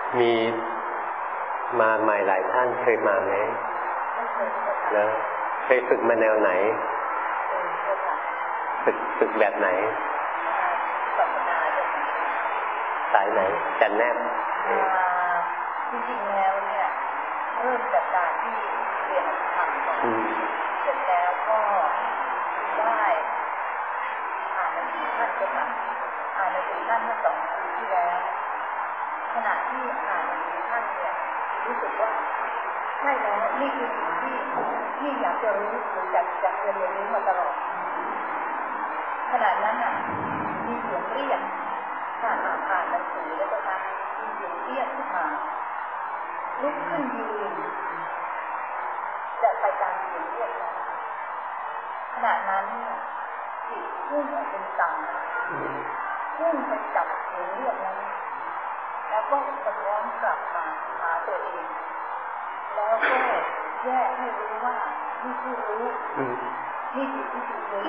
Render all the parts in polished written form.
มีมาใหม่หลายท่านเคยมาไหมแล้วเคยฝึกมาแนวไหนฝึกแบบไหนสายไหนจันแนบจริงๆแล้วเนี่ยเริ่มจากการที่เรียนธรรมก่อนเสร็จแล้วก็ได้อ่านหนังสือท่านก็ค่ะอ่านหนังสือท่านเมื่อ2 ปีที่แล้วขณะที่อ่านหนังสือท่านเนี่ยรู้สึกว่าใช่แล้วนี่คือสิ่งที่อยากจะรู้หรืออยากจะเรียนรู้มาตลอดขณะนั้นน่ะมีเสียงเรียกถ้าอ่านหนังสือแล้วก็มีเสียงเรียกขึ้นมาลุกขึ้นยืนจะไปตามเสียงเรียกนั้นขณะนั้นจิตพุ่งออกเป็นตังพุ่งไปจับเสียงเรียกนั้นแล้วก็สะท้อนกลับมาหาตัวเองแล้วก็แยกให้รู้ว่านี่คือรู้นี่คือที่ถูกรู้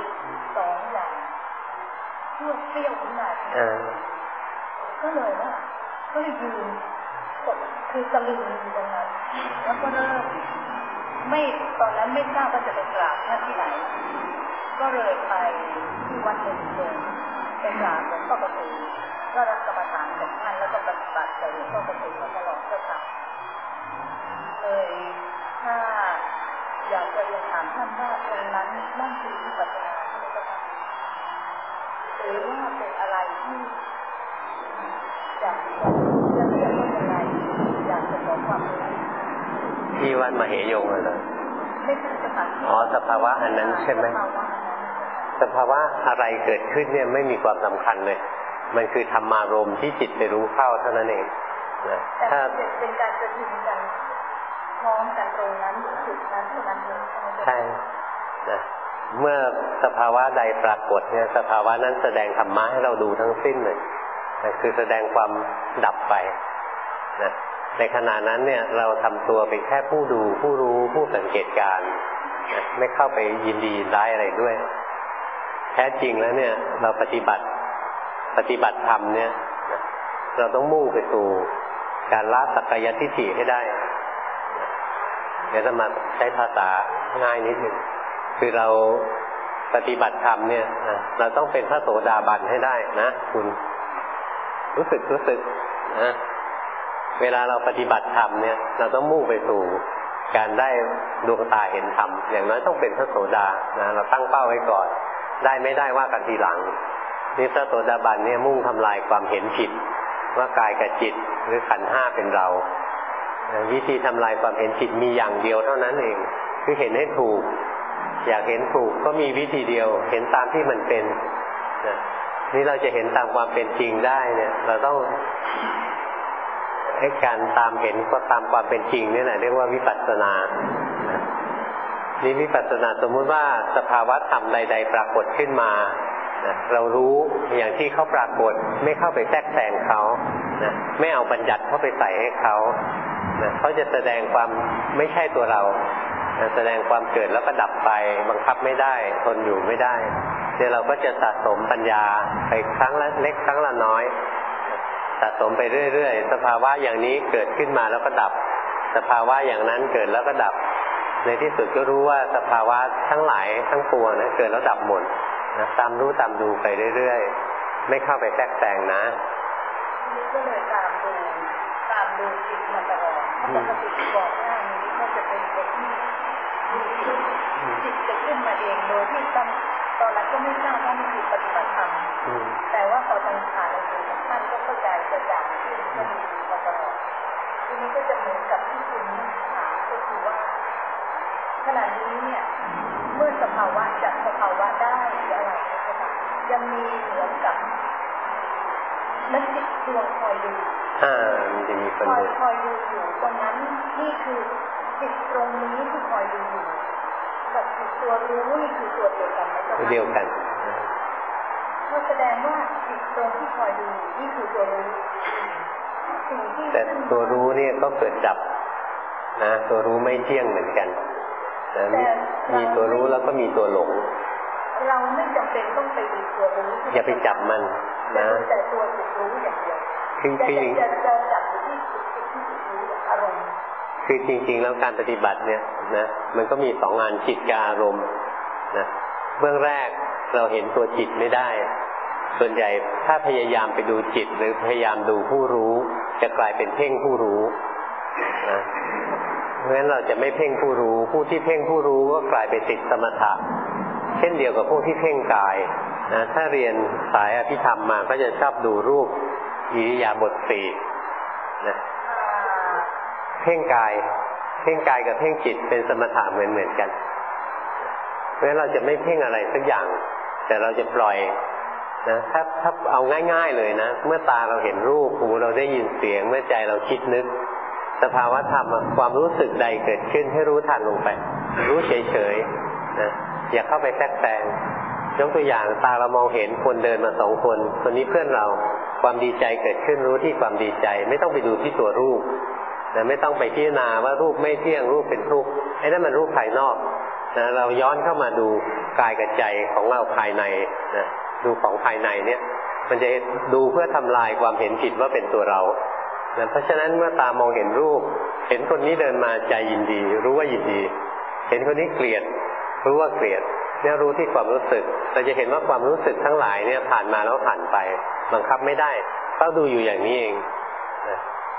2 อย่างชั่วเสี้ยววินาทีก็เลยยืนคือตะลึงอยู่ตรงนั้นแล้วก็เริ่มไม่ตอนนั้นไม่ทราบว่าจะไปกราบท่านที่ไหนก็เลยไปที่วัดเดิมไปกราบหลวงพ่อประตูก็รับกรรมฐานจากท่านแล้วก็ปฏิบัติกับหลวงพ่อประตูมาตลอดเจ้าค่ะเลยถ้าอยากจะเรียนถามท่านว่าตรงนั้นนั่นคือวิปัสสนาใช่ไหมเจ้าค่ะหรือว่าเป็นอะไรที่อยากจะเรียกว่าอะไรอยากจะขอความรู้ที่วัดมเหยงเหรอไม่ใช่เจ้าค่ะอ๋อสภาวะอันนั้นใช่ไหมสภาวะอะไรเกิดขึ้นเนี่ยไม่มีความสำคัญเลยมันคือธรรมารมณ์ที่จิตไปรู้เข้าเท่านั้นเองนะถ้าเป็นการประชุมกันพร้อมกันตรงนั้นจุดนั้นเท่านั้นเองใช่นะเมื่อสภาวะใดปรากฏเนี่ยสภาวะนั้นแสดงธรรมะให้เราดูทั้งสิ้นเลยนะคือแสดงความดับไปนะในขณะนั้นเนี่ยเราทำตัวเป็นแค่ผู้ดูผู้รู้ผู้สังเกตการณ์นะไม่เข้าไปยินดียินร้ายอะไรด้วยแท้จริงแล้วเนี่ยเราปฏิบัติธรรมเนี่ยนะเราต้องมุ่งไปสู่การละสักกายทิฏฐิให้ได้เดี๋ยวจะมาใช้ภาษาง่ายนิดนึงคือเราปฏิบัติธรรมเนี่ยเราต้องเป็นพระโสดาบันให้ได้นะคุณรู้สึกนะเวลาเราปฏิบัติธรรมเนี่ยเราต้องมุ่งไปสู่การได้ดวงตาเห็นธรรมอย่างน้อยต้องเป็นพระโสดานะเราตั้งเป้าไว้ก่อนได้ไม่ได้ว่ากันทีหลังนี่พระโสดาบันเนี่ยมุ่งทำลายความเห็นผิดว่ากายกับจิตหรือขันธ์5เป็นเราวิธีทำลายความเห็นผิดมีอย่างเดียวเท่านั้นเองคือเห็นให้ถูกอยากเห็นถูกก็มีวิธีเดียวเห็นตามที่มันเป็นนะนี่เราจะเห็นตามความเป็นจริงได้เนี่ยเราต้องให้การตามเห็นก็ตามความเป็นจริงนี่แหละเรียกว่าวิปัสสนานี่วิปัสสนาสมมุติว่าสภาวะธรรมใดๆปรากฏขึ้นมาเรารู้อย่างที่เขาปรากฏไม่เข้าไปแทรกแซงเขานะไม่เอาบัญญัติเข้าไปใส่ให้เขานะเขาจะแสดงความไม่ใช่ตัวเราแสดงความเกิดแล้วก็ดับไปบังคับไม่ได้ทนอยู่ไม่ได้เนี่ยเราก็จะสะสมปัญญาไปครั้งละเล็กครั้งละน้อยสะสมไปเรื่อยๆสภาวะอย่างนี้เกิดขึ้นมาแล้วก็ดับสภาวะอย่างนั้นเกิดแล้วก็ดับในที่สุดก็รู้ว่าสภาวะทั้งหลายทั้งปวงนะเกิดแล้วดับหมดนะตามรู้ตามดูไปเรื่อยๆไม่เข้าไปแทรกแซงนะนี่ก็เลยตามดูจิตมาตลอดปกติบอกว่านี้ก็จะเป็นคนที่จิตจะขึ้นมาเองโดยที่ตอนนั้นก็ไม่ทราบว่ามันคือปฏิบัติธรรมแต่ว่าพอตั้งขาเราดูท่านก็เข้าใจกระจ่างขึ้นก็มีมาตลอดทีนี้ก็จะเหมือนกับที่คุณถามก็คือว่าขณะนี้เนี่ยเมื่อสภาวะจับสภาวะได้หรืออะไรนะคะยังมีเหมือนกับนักจิตดวงคอยดูมันจะมีคนคอยดูอยู่ตรงนั้นนี่คือจิตตรงนี้ที่คอยดูอยู่กับจิตตัวรู้นี่คือตัวเดียวกันไหมเจ้าค่ะเดียวกันก็แสดงว่าจิตตรงที่คอยดูนี่คือตัวรู้สิ่งที่แต่ตัวรู้เนี่ยก็เกิดดับนะตัวรู้ไม่เที่ยงเหมือนกันนะมีตัวรู้แล้วก็มีตัวหลงเราไม่จำเป็นต้องไปดูตัวรู้อย่าไปจับมันนะแต่ตัวถูกรู้อย่างเดียวคือจะจับอยู่ที่ที่รู้อารมณ์คือจริงๆแล้วการปฏิบัติเนี่ยนะมันก็มี2 งานจิตกับอารมณ์นะเบื้องแรกเราเห็นตัวจิตไม่ได้ส่วนใหญ่ถ้าพยายามไปดูจิตหรือพยายามดูผู้รู้จะกลายเป็นเพ่งผู้รู้นะเพราะฉะนั้นเราจะไม่เพ่งผู้รู้ผู้ที่เพ่งผู้รู้ก็กลายไปติดสมถะเช่นเดียวกับพวกที่เพ่งกายนะถ้าเรียนสายอภิธรรมมาก็จะชอบดูรูปอิริยาบถ4นะเพ่งกายกับเพ่งจิตเป็นสมถะเหมือนกันเพราะฉะนั้นเราจะไม่เพ่งอะไรสักอย่างแต่เราจะปล่อยนะถ้าเอาง่ายๆเลยนะเมื่อตาเราเห็นรูปหูเราได้ยินเสียงเมื่อใจเราคิดนึกสภาวะธรรมความรู้สึกใดเกิดขึ้นให้รู้ทันลงไปรู้เฉยๆนะอย่าเข้าไปแทรกแซงยกตัวอย่างตาเรามองเห็นคนเดินมา2 คนคนนี้เพื่อนเราความดีใจเกิดขึ้นรู้ที่ความดีใจไม่ต้องไปดูที่ตัวรูปนะไม่ต้องไปพิจารณาว่ารูปไม่เที่ยงรูปเป็นทุกข์ไอ้นั่นมันรูปภายนอกนะเราย้อนเข้ามาดูกายกับใจของเราภายในนะดูของภายในเนี่ยมันจะดูเพื่อทำลายความเห็นผิดว่าเป็นตัวเรานะเพราะฉะนั้นเมื่อตามองเห็นรูปเห็นคนนี้เดินมาใจยินดีรู้ว่ายินดีเห็นคนนี้เกลียดรู้ว่าเกลียดเนี่ยรู้ที่ความรู้สึกเราจะเห็นว่าความรู้สึกทั้งหลายเนี่ยผ่านมาแล้วผ่านไปบังคับไม่ได้ต้องดูอยู่อย่างนี้เองถ้า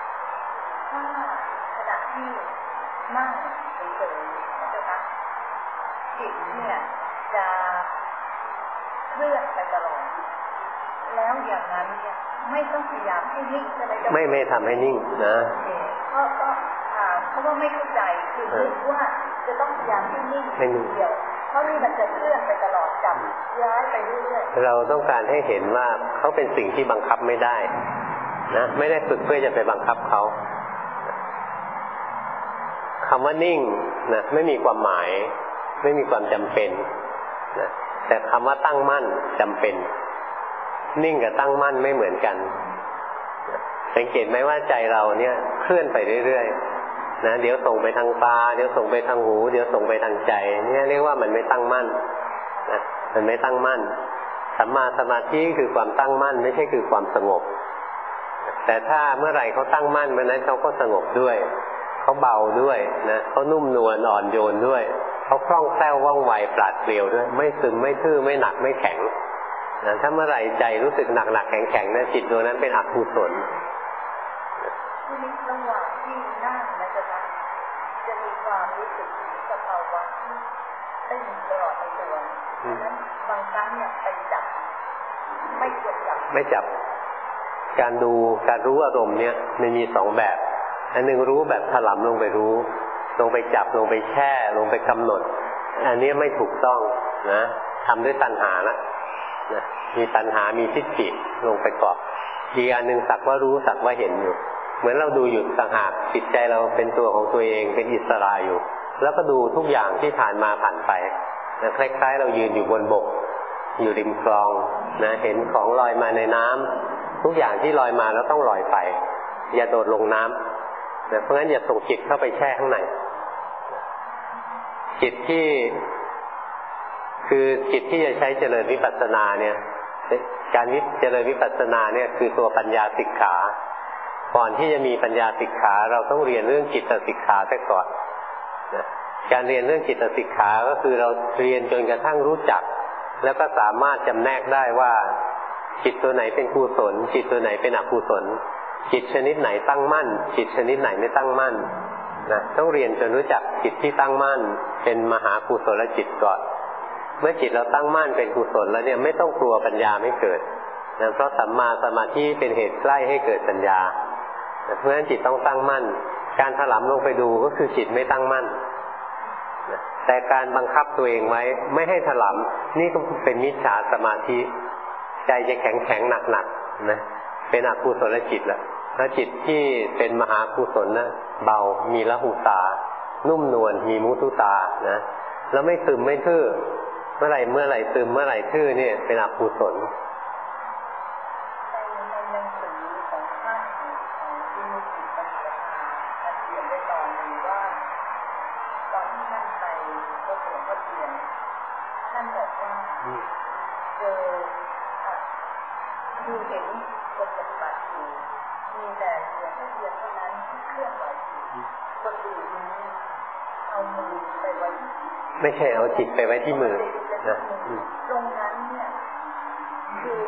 ขณะที่นั่งเฉยๆนะคะจิตเนี่ยจะเคลื่อนไปตลอดแล้วอย่างนั้นเนี่ยไม่ต้องพยายามให้นิ่งใช่ไหมไม่ทำให้นิ่งนะเพราะว่าไม่เข้าใจคือคิดว่าจะต้องพยายามให้นิ่งเดียวเพราะนี่มันจะเคลื่อนไปตลอดจับย้ายไปเรื่อยๆเราต้องการให้เห็นว่าเขาเป็นสิ่งที่บังคับไม่ได้นะไม่ได้ฝึกเพื่อจะไปบังคับเขาคำว่านิ่งนะไม่มีความหมายไม่มีความจำเป็นนะแต่คำว่าตั้งมั่นจำเป็นนิ่งกับตั้งมั่นไม่เหมือนกันสังเกตไหมว่าใจเราเนี่ยเคลื่อนไปเรื่อยๆนะเดี๋ยวส่งไปทางตาเดี๋ยวส่งไปทางหูเดี๋ยวส่งไปทางใจเนี่ยเรียกว่ามันไม่ตั้งมั่นนะมันไม่ตั้งมั่นสัมมาสมาธิคือความตั้งมั่นไม่ใช่คือความสงบแต่ถ้าเมื่อไหร่เขาตั้งมั่นเมื่อนั้นเขาก็สงบด้วยเขาเบาด้วยนะเขานุ่มนวลอ่อนโยนด้วยเขาคล่องแคล่วว่องไวปราดเปรียวด้วยไม่ซึมไม่ทื่อไม่หนักไม่แข็งนะถ้าเมื่อไหร่ใจรู้สึกหนักๆแข็งๆนะจิตดวงนั้นเป็นอกุศลที่นี้ระหว่างที่นั่งนะจ๊ะจะมีความรู้สึกสภาวะได้ยินตลอดในตัวนั้นบางครั้งเนี่ยไปจับไม่ควรจับไม่จับการดูการรู้อารมณ์เนี่ยมันมี2 แบบอันนึงรู้แบบถลำลงไปรู้ลงไปจับลงไปแช่ลงไปกำหนดอันนี้ไม่ถูกต้องนะทำด้วยตัณหานะมีตัณหามีทิฏฐิลงไปเกาะอีกอันนึงสักว่ารู้สักว่าเห็นอยู่เหมือนเราดูอยู่ต่างหากจิตใจเราเป็นตัวของตัวเองเป็นอิสระอยู่แล้วก็ดูทุกอย่างที่ผ่านมาผ่านไปนะคล้ายๆเรายืนอยู่บนบกอยู่ริมคลองนะเห็นของลอยมาในน้ำทุกอย่างที่ลอยมาแล้วต้องลอยไปอย่าโดดลงน้ำนะเพราะงั้นอย่าส่งจิตเข้าไปแช่ข้างในจิตที่คือจิตที่จะใช้เจริญวิปัสสนาเนี่ยการเจริญวิปัสสนาเนี่ยคือตัวปัญญาสิกขาก่อนที่จะมีปัญญาสิกขาเราต้องเรียนเรื่องจิตสิกขาซะก่อนนะการเรียนเรื่องจิตสิกขาก็คือเราเรียนจนกระทั่งรู้จักแล้วก็สามารถจำแนกได้ว่าจิตตัวไหนเป็นกุศลจิตตัวไหนเป็นอกุศลจิตชนิดไหนตั้งมั่นจิตชนิดไหนไม่ตั้งมั่นนะต้องเรียนจนรู้จักจิตที่ตั้งมั่นเป็นมหากุศลจิตก่อนเมื่อจิตเราตั้งมั่นเป็นกุศลแล้วเนี่ยไม่ต้องกลัวปัญญาไม่เกิดนะเพราะสัมมาสมาธิเป็นเหตุใกล้ให้เกิดปัญญาเพราะฉะนั้นจิตต้องตั้งมั่นการถลำลงไปดูก็คือจิตไม่ตั้งมั่นแต่การบังคับตัวเองไว้ไม่ให้ถลำนี่ก็เป็นมิจฉาสมาธิใจจะแข็งหนักนะเป็นอกุศลจิตแล้วจิตที่เป็นมหากุศลนะเบามีละหุตานุ่มนวลมีมุทุตานะแล้วไม่ซึมไม่ทื่อเมื่อไหร่ซึมเมื่อไหร่ทื่อเนี่ยเป็นอกุศลคือเห็นคนปฏิบัติอยู่มีแต่เสียงเพียงเท่านั้นเคลื่อนไหวคนอื่นนี้เอามือไปไว้ไม่ใช่เอาจิตไปไว้ที่มือนะตรงนั้นเนี่ยคือ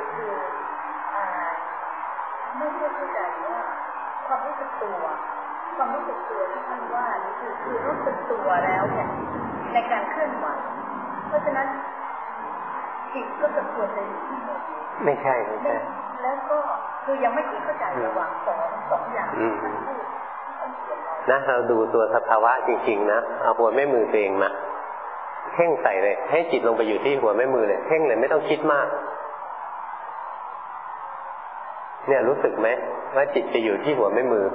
ไม่ใช่เข้าใจว่าความรู้สึกตัวที่ท่านว่านี่คือรู้สึกตัวแล้วเนี่ยในการเคลื่อนไหวเพราะฉะนั้นจิตก็จะควรจะอยู่ที่มือไม่ใช่แล้วก็คือยังไม่เข้าใจระหว่างสองอย่างนะเราดูตัวสภาวะจริงๆนะเอาหัวแม่มือตัวเองมาเพ่งใส่เลยให้จิตลงไปอยู่ที่หัวแม่มือเลยเพ่งเลยไม่ต้องคิดมากเนี่ยรู้สึกไหมว่าจิตจะอยู่ที่หัวแม่มือ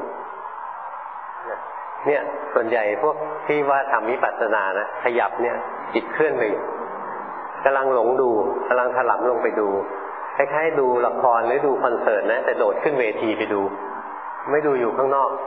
เนี่ยส่วนใหญ่พวกที่ว่าทำวิปัสสนานะขยับเนี่ยจิตเคลื่อนไปกำลังหลงดูกำลังถลำลงไปดูคล้ายๆดูละครหรือดูคอนเสิร์ตนะแต่โดดขึ้นเวทีไปดูไม่ดูอยู่ข้างนอก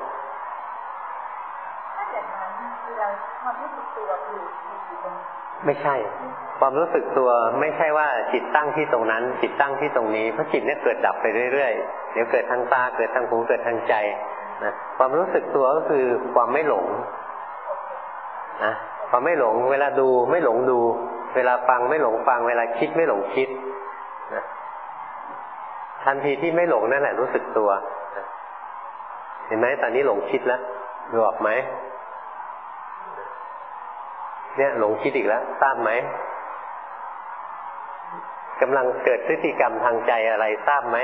ถ้าอย่างนั้นเราความรู้สึกตัวคือไม่ใช่ความรู้สึกตัวไม่ใช่ว่าจิตตั้งที่ตรงนั้นจิตตั้งที่ตรงนี้เพราะจิตเนี่ยเกิดดับไปเรื่อยๆเดี๋ยวเกิดทางตาเกิดทางหูเกิดทางใจนะความรู้สึกตัวก็คือความไม่หลงนะความไม่หลงเวลาดูไม่หลงดูเวลาฟังไม่หลงฟังเวลาคิดไม่หลงคิดนะทันทีที่ไม่หลงนั่นแหละรู้สึกตัวนะเห็นไหมตอนนี้หลงคิดแล้วดูออกไหมเนี่ยหลงคิดอีกแล้วทราบไหมกำลังเกิดพฤติกรรมทางใจอะไรทราบไหม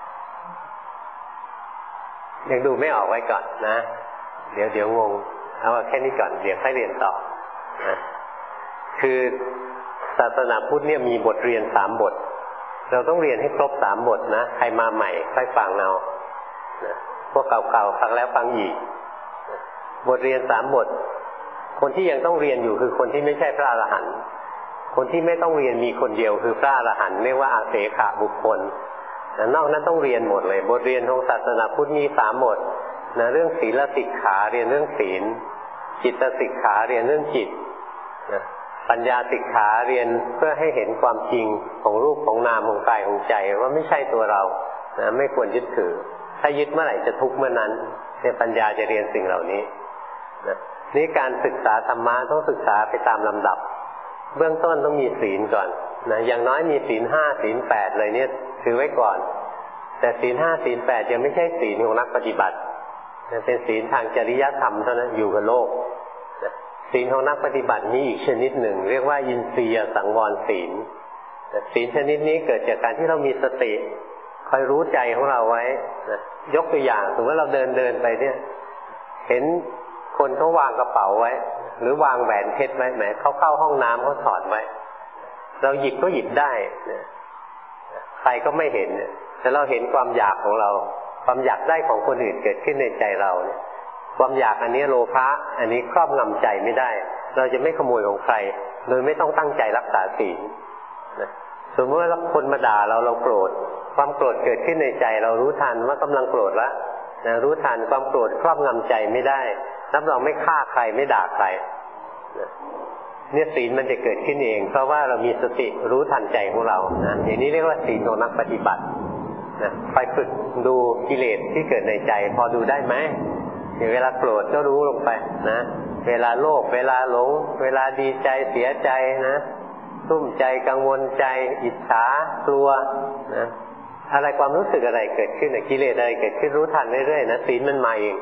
ยังดูไม่ออกไว้ก่อนนะเดี๋ยวงงเอาแค่นี้ก่อนเดี๋ยวค่อยเรียนต่อนะคือศาสนาพุทธเนี่ยมีบทเรียน3 บทเราต้องเรียนให้ครบ3 บทนะใครมาใหม่ค่อยฟังเอานะพวกเก่าๆฟังแล้วฟังอีกบทเรียน3 บทคนที่ยังต้องเรียนอยู่คือคนที่ไม่ใช่พระอรหันต์คนที่ไม่ต้องเรียนมีคนเดียวคือพระอรหันต์เรียกว่าอาเสขะบุคคลแต่นอกนั้นต้องเรียนหมดเลยบทเรียนของศาสนาพุทธมี3 บทนะเรื่องศีลสิกขาเรียนเรื่องศีลจิตสิกขาเรียนเรื่องจิตนะปัญญาสิกขาเรียนเพื่อให้เห็นความจริงของรูปของนามของกายของใจว่าไม่ใช่ตัวเรานะไม่ควรยึดถือถ้ายึดเมื่อไหร่จะทุกข์เมื่อนั้นเนี่ยปัญญาจะเรียนสิ่งเหล่านี้นะนี่การศึกษาธรรมะต้องศึกษาไปตามลำดับเบื้องต้นต้องมีศีลก่อนนะอย่างน้อยมีศีล 5 ศีล 8อะไรเนี่ยถือไว้ก่อนแต่ศีล 5 ศีล 8ยังไม่ใช่ศีลของนักปฏิบัติเป็นศีลทางจริยธรรมเท่านั้นอยู่กับโลกศีลของนักปฏิบัตินี้อีกชนิดหนึ่งเรียกว่าอินทรียสังวรศีลศีลชนิดนี้เกิดจากการที่เรามีสติคอยรู้ใจของเราไว้ยกตัวอย่างสมมติว่าเราเดินไปเนี่ยเห็นคนเขาวางกระเป๋าไว้หรือวางแหวนเพชรไว้แหมเขาเข้าห้องน้ำเขาถอดไว้เราหยิบก็หยิบได้ใครก็ไม่เห็นแต่เราเห็นความอยากของเราความอยากได้ของคนอื่นเกิดขึ้นในใจเราเนี่ยความอยากอันนี้โลภะอันนี้ครอบงำใจไม่ได้เราจะไม่ขโมยของใครโดยไม่ต้องตั้งใจรักษาศีลสมมติว่าคนมาด่าเราโกรธความโกรธเกิดขึ้นในใจเรารู้ทันว่ากำลังโกรธแล้วรู้ทันความโกรธครอบงำใจไม่ได้รับรองไม่ฆ่าใครไม่ด่าใครเนี่ยศีลมันจะเกิดขึ้นเองเพราะว่าเรามีสติรู้ทันใจของเรานะอย่างนี้เรียกว่าศีลของนักปฏิบัตินะไปฝึกดูกิเลสที่เกิดในใจพอดูได้ไหมเวลาโกรธก็รู้ลงไปนะเวลาโลภเวลาหลงเวลาดีใจเสียใจนะตุ้มใจกังวลใจอิจฉากลัวนะอะไรความรู้สึกอะไรเกิดขึ้นกิเลสอะไรเกิดขึ้นรู้ทันเรื่อยๆนะศีลมันมาเอง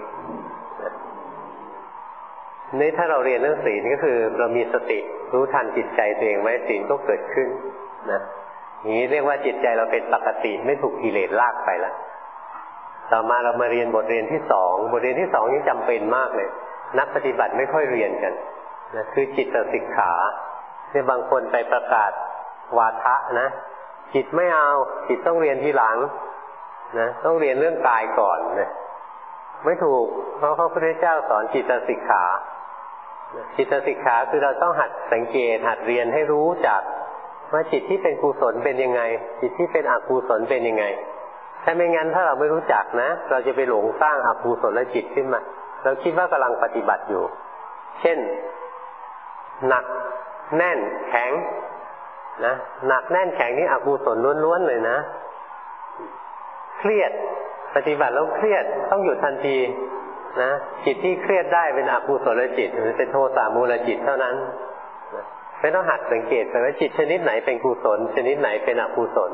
นี่ถ้าเราเรียนเรื่องศีลก็คือเรามีสติรู้ทันจิตใจตัวเองไว้ศีลก็เกิดขึ้นนะอย่างนี้เรียกว่าจิตใจเราเป็นปกติไม่ถูกกิเลสลากไปแล้วต่อมาเรามาเรียนบทเรียนที่2บทเรียนที่2นี่จำเป็นมากเลยนักปฏิบัติไม่ค่อยเรียนกันนะคือจิตสิกขาเนี่ยบางคนไปประกาศวาทะนะจิตไม่เอาจิตต้องเรียนทีหลังนะต้องเรียนเรื่องกายก่อนนะไม่ถูกเพราะพระพุทธเจ้าสอนจิตสิกขาจิตสิกขาคือเราต้องหัดสังเกตหัดเรียนให้รู้จักว่าจิตที่เป็นกุศลเป็นยังไงจิตที่เป็นอกุศลเป็นยังไงถ้าไม่งั้นถ้าเราไม่รู้จักนะเราจะไปหลงสร้างอกุศลจิตขึ้นมาเราคิดว่ากำลังปฏิบัติอยู่เช่นหนักแน่นแข็งนะหนักแน่นแข็งนี่อกุศลล้วนๆเลยนะเครียดปฏิบัติแล้วเครียดต้องหยุดทันทีนะจิตที่เครียดได้เป็นอกุศลจิตหรือเป็นโทสะมูลจิตเท่านั้นไม่ต้องหัดสังเกตว่าจิตชนิดไหนเป็นกุศลชนิดไหนเป็นอกุศล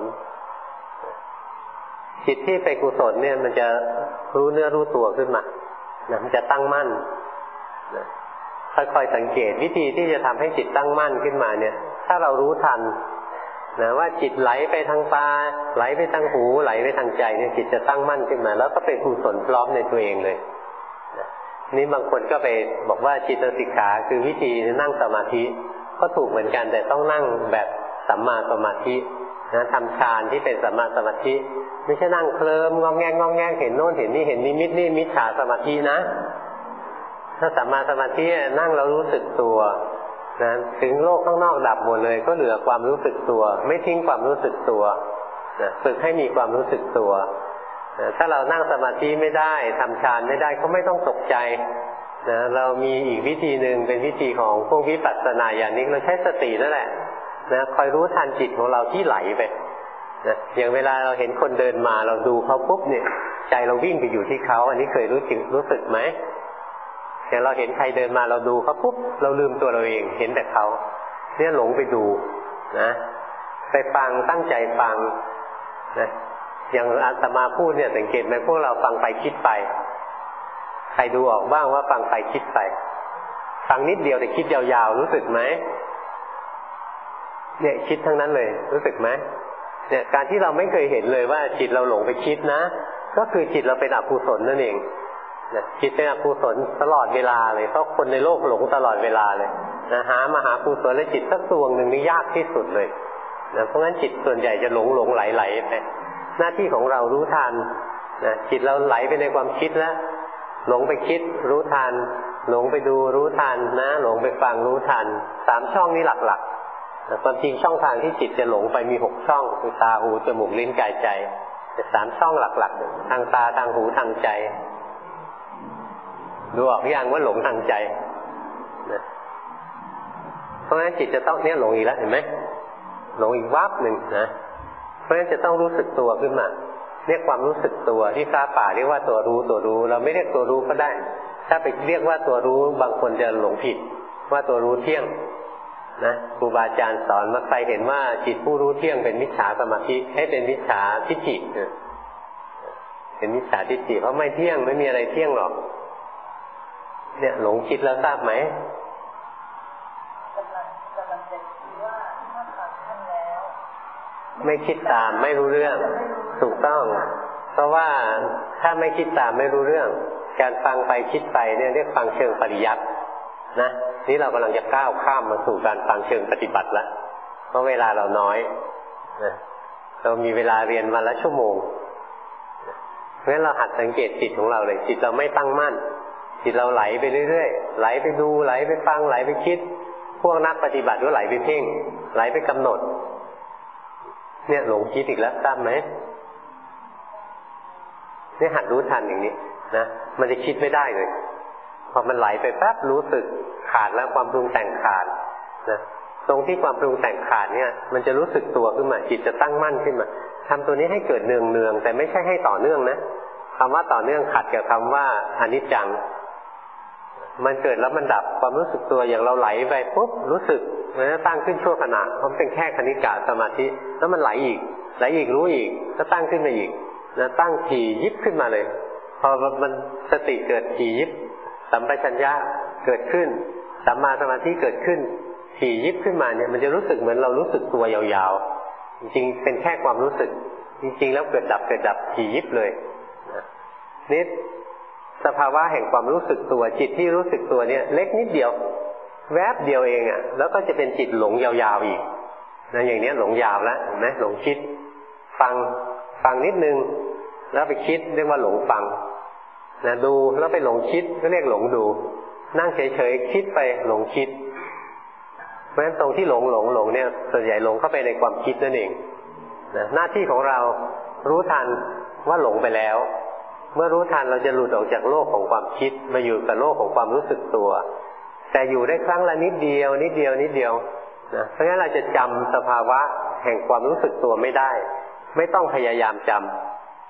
จิตที่เป็นกุศลเนี่ยมันจะรู้เนื้อรู้ตัวขึ้นมามันจะตั้งมั่นค่อยๆสังเกตวิธีที่จะทำให้จิตตั้งมั่นขึ้นมาเนี่ยถ้าเรารู้ทันนะว่าจิตไหลไปทางตาไหลไปทางหูไหลไปทางใจเนี่ยจิตจะตั้งมั่นขึ้นมาแล้วก็เป็นกุศลพร้อมในตัวเองเลยนี่บางคนก็ไปบอกว่าจิตสิกขาคือวิธีนั่งสมาธิก็ถูกเหมือนกันแต่ต้องนั่งแบบสัมมาสมาธินะทำฌานที่เป็นสัมมาสมาธิไม่ใช่นั่งเคลิ้มงอแงงงอแงงเห็นโน่นเห็นนี่เห็นนิมิตนี่มิจฉาสมาธินะถ้าสัมมาสมาธินั่งแล้วรู้สึกตัวนะถึงโลกข้างนอกดับหมดเลยก็เหลือความรู้สึกตัวไม่ทิ้งความรู้สึกตัวนะฝึกให้มีความรู้สึกตัวนะถ้าเรานั่งสมาธิไม่ได้ทำฌานไม่ได้ก็ไม่ต้องตกใจนะเรามีอีกวิธีหนึ่งเป็นวิธีของพวกวิปัสสนาญาณิกเราใช้สตินั่นแหละนะคอยรู้ทันจิตของเราที่ไหลไปนะอย่างเวลาเราเห็นคนเดินมาเราดูเขาปุ๊บเนี่ยใจเราวิ่งไปอยู่ที่เขาอันนี้เคยรู้สึกไหมอย่างเราเห็นใครเดินมาเราดูเขาปุ๊บเราลืมตัวเราเองเห็นแต่เขาเนี่ยหลงไปดูนะไปฟังตั้งใจฟังนะอย่างอาตมาพูดเนี่ยสังเกตไหมพวกเราฟังไปคิดไปใครดูออกบ้างว่าฟังไปคิดไปฟังนิดเดียวแต่คิดยาวๆรู้สึกไหมเนี่ยคิดทั้งนั้นเลยรู้สึกไหมเนี่ยการที่เราไม่เคยเห็นเลยว่าจิตเราหลงไปคิดนะก็คือจิตเราเป็นอกุศลนั่นเองจิตเป็นอกุศลตลอดเวลาเลยเพราะคนในโลกหลงตลอดเวลาเลยนะหามหากุศลและจิตสักดวงหนึ่งนี่ยากที่สุดเลยนะเพราะงั้นจิตส่วนใหญ่จะหลงไหลไปหน้าที่ของเรารู้ทันนะจิตเราไหลไปในความคิดแล้วหลงไปคิดรู้ทันหลงไปดูรู้ทันนะหลงไปฟังรู้ทัน3ช่องนี้หลักๆแต่ความจริงช่องทางที่จิตจะหลงไปมี6ช่องคือตาหูจมูกลิ้นกายใจแต่3ช่องหลักๆทางตาทางหูทางใจดูออกยังว่าหลงทางใจนะเพราะฉะนั้นจิตจะต้องเนี่ยหลงอีกแล้วเห็นไหมหลงอีกวับหนึ่งนะเพราะฉะนั้นจะต้องรู้สึกตัวขึ้นมาเรียกความรู้สึกตัวที่พระป่าเรียกว่าตัวรู้เราไม่เรียกตัวรู้ก็ได้ถ้าไปเรียกว่าตัวรู้บางคนจะหลงผิดว่าตัวรู้เที่ยงนะครูบาอาจารย์สอนมาใครเห็นว่าจิตผู้รู้เที่ยงเป็นมิจฉาสมาธิให้เป็นมิจฉาทิฏฐิเป็นมิจฉาทิฏฐิเพราะไม่เที่ยงไม่มีอะไรเที่ยงหรอกเนี่ยหลงคิดแล้วทราบไหมไม่คิดตามไม่รู้เรื่องถูกต้องเพราะว่าถ้าไม่คิดตามไม่รู้เรื่องการฟังไปคิดไปเนี่ยเรียกฟังเชิงปริยัตินะนี่เรากำลังจะก้าวข้ามมาสู่การฟังเชิงปฏิบัติแล้วเพราะเวลาเราน้อยนะเรามีเวลาเรียนวันละชั่วโมงเพราะฉะนั้นเราหัดสังเกตจิตของเราเลยจิตเราไม่ตั้งมั่นจิตเราไหลไปเรื่อยๆไหลไปดูไหลไปฟังไหลไปคิดพวกนักปฏิบัติก็ไหลไปเพ่งไหลไปกำหนดเนี่ยหลงคิดอีกแล้วทราบไหมนี่หัดรู้ทันอย่างนี้นะมันจะคิดไม่ได้เลยพอมันไหลไปแป๊บรู้สึกขาดแล้วความปรุงแต่งขาดนะตรงที่ความปรุงแต่งขาดเนี่ยมันจะรู้สึกตัวขึ้นมาจิตจะตั้งมั่นขึ้นมาทำตัวนี้ให้เกิดเนืองๆแต่ไม่ใช่ให้ต่อเนื่องนะคำว่าต่อเนื่องขัดกับคำว่าอนิจจังมันเกิดแล้วมันดับความรู้สึกตัวอย่างเราไหลไปปุ๊บรู้สึกมันจะตั้งขึ้นชั่วขณะเพราะเป็นแค่คณิกะสมาธิแล้วมันไหลอีกรู้อีกก็ตั้งขึ้นมาอีกนะตั้งถี่ยิบขึ้นมาเลยพอมันสติเกิดถี่ยิบสัมปชัญญะเกิดขึ้นสัมมาสมาธิเกิดขึ้นถี่ยิบขึ้นมาเนี่ยมันจะรู้สึกเหมือนเรารู้สึกตัวยาวๆจริงๆเป็นแค่ความรู้สึกจริงๆแล้วเกิดดับถี่ยิบเลยนี่สภาวะแห่งความรู้สึกตัวจิตที่รู้สึกตัวเนี่ยเล็กนิดเดียวแวบเดียวเองอ่ะแล้วก็จะเป็นจิตหลงยาวๆอีกนะอย่างนี้หลงยาวแล้วเห็นไหมหลงคิดฟังนิดนึงแล้วไปคิดเรียกว่าหลงฟังนะดูแล้วไปหลงคิดก็เรียกหลงดูนั่งเฉยๆคิดไปหลงคิดเพราะฉะนั้นตรงที่หลงเนี่ยส่วนใหญ่หลงเข้าไปในความคิดนั่นเองนะหน้าที่ของเรารู้ทันว่าหลงไปแล้วเมื่อรู้ทันเราจะหลุดออกจากโลกของความคิดมาอยู่กับโลกของความรู้สึกตัวแต่อยู่ได้ครั้งละนิดเดียวนะเพราะงั้นเราจะจำสภาวะแห่งความรู้สึกตัวไม่ได้ไม่ต้องพยายามจำ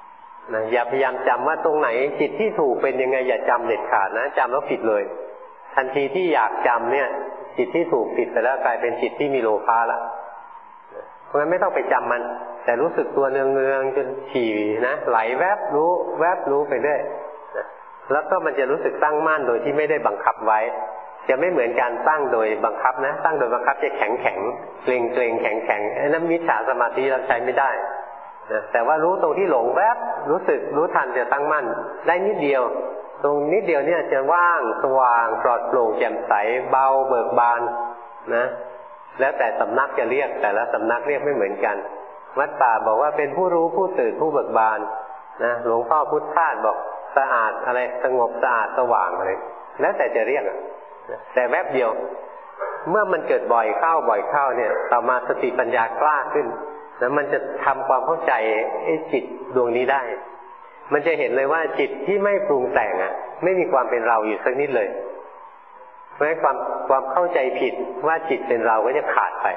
นะอย่าพยายามจำว่าตรงไหนจิตที่ถูกเป็นยังไงอย่าจำเด็ดขาดนะจำแล้วผิดเลยทันทีที่อยากจำเนี่ยจิตที่ถูกผิดไปแล้วกลายเป็นจิตที่มีโลภะละเพราะงั้นไม่ต้องไปจำมันแต่รู้สึกตัวเนืองๆจนถี่นะไหลแวบรู้ไปเรื่อยนะแล้วก็มันจะรู้สึกตั้งมั่นโดยที่ไม่ได้บังคับไว้จะไม่เหมือนการตั้งโดยบังคับนะตั้งโดยบังคับจะแข็งเกร็งแข็งไอ้นั้นมิจฉาสมาธิเราใช้ไม่ได้นะแต่ว่ารู้ตรงที่หลงแวบรู้สึกรู้ทันจะตั้งมั่นได้นิดเดียวตรงนิดเดียวเนี่ยจะว่างสว่างปลอดโปร่งแจ่มใสเบาเบิกบานนะแล้วแต่สำนักจะเรียกแต่ละสำนักเรียกไม่เหมือนกันวัดป่าบอกว่าเป็นผู้รู้ผู้ตื่นผู้เบิกบานนะหลวงพ่อพุทธทาสบอกสะอาดอะไรสงบสะอาดสว่างอะไรแล้วแต่จะเรียกแต่แวบเดียวเมื่อมันเกิดบ่อยเข้าเนี่ยต่อมาสติปัญญากล้าขึ้นแล้วมันจะทำความเข้าใจไอ้จิตดวงนี้ได้มันจะเห็นเลยว่าจิตที่ไม่ปรุงแต่งไม่มีความเป็นเราอยู่สักนิดเลยเพราะฉะนั้นความเข้าใจผิดว่าจิตเป็นเราก็จะขาดไป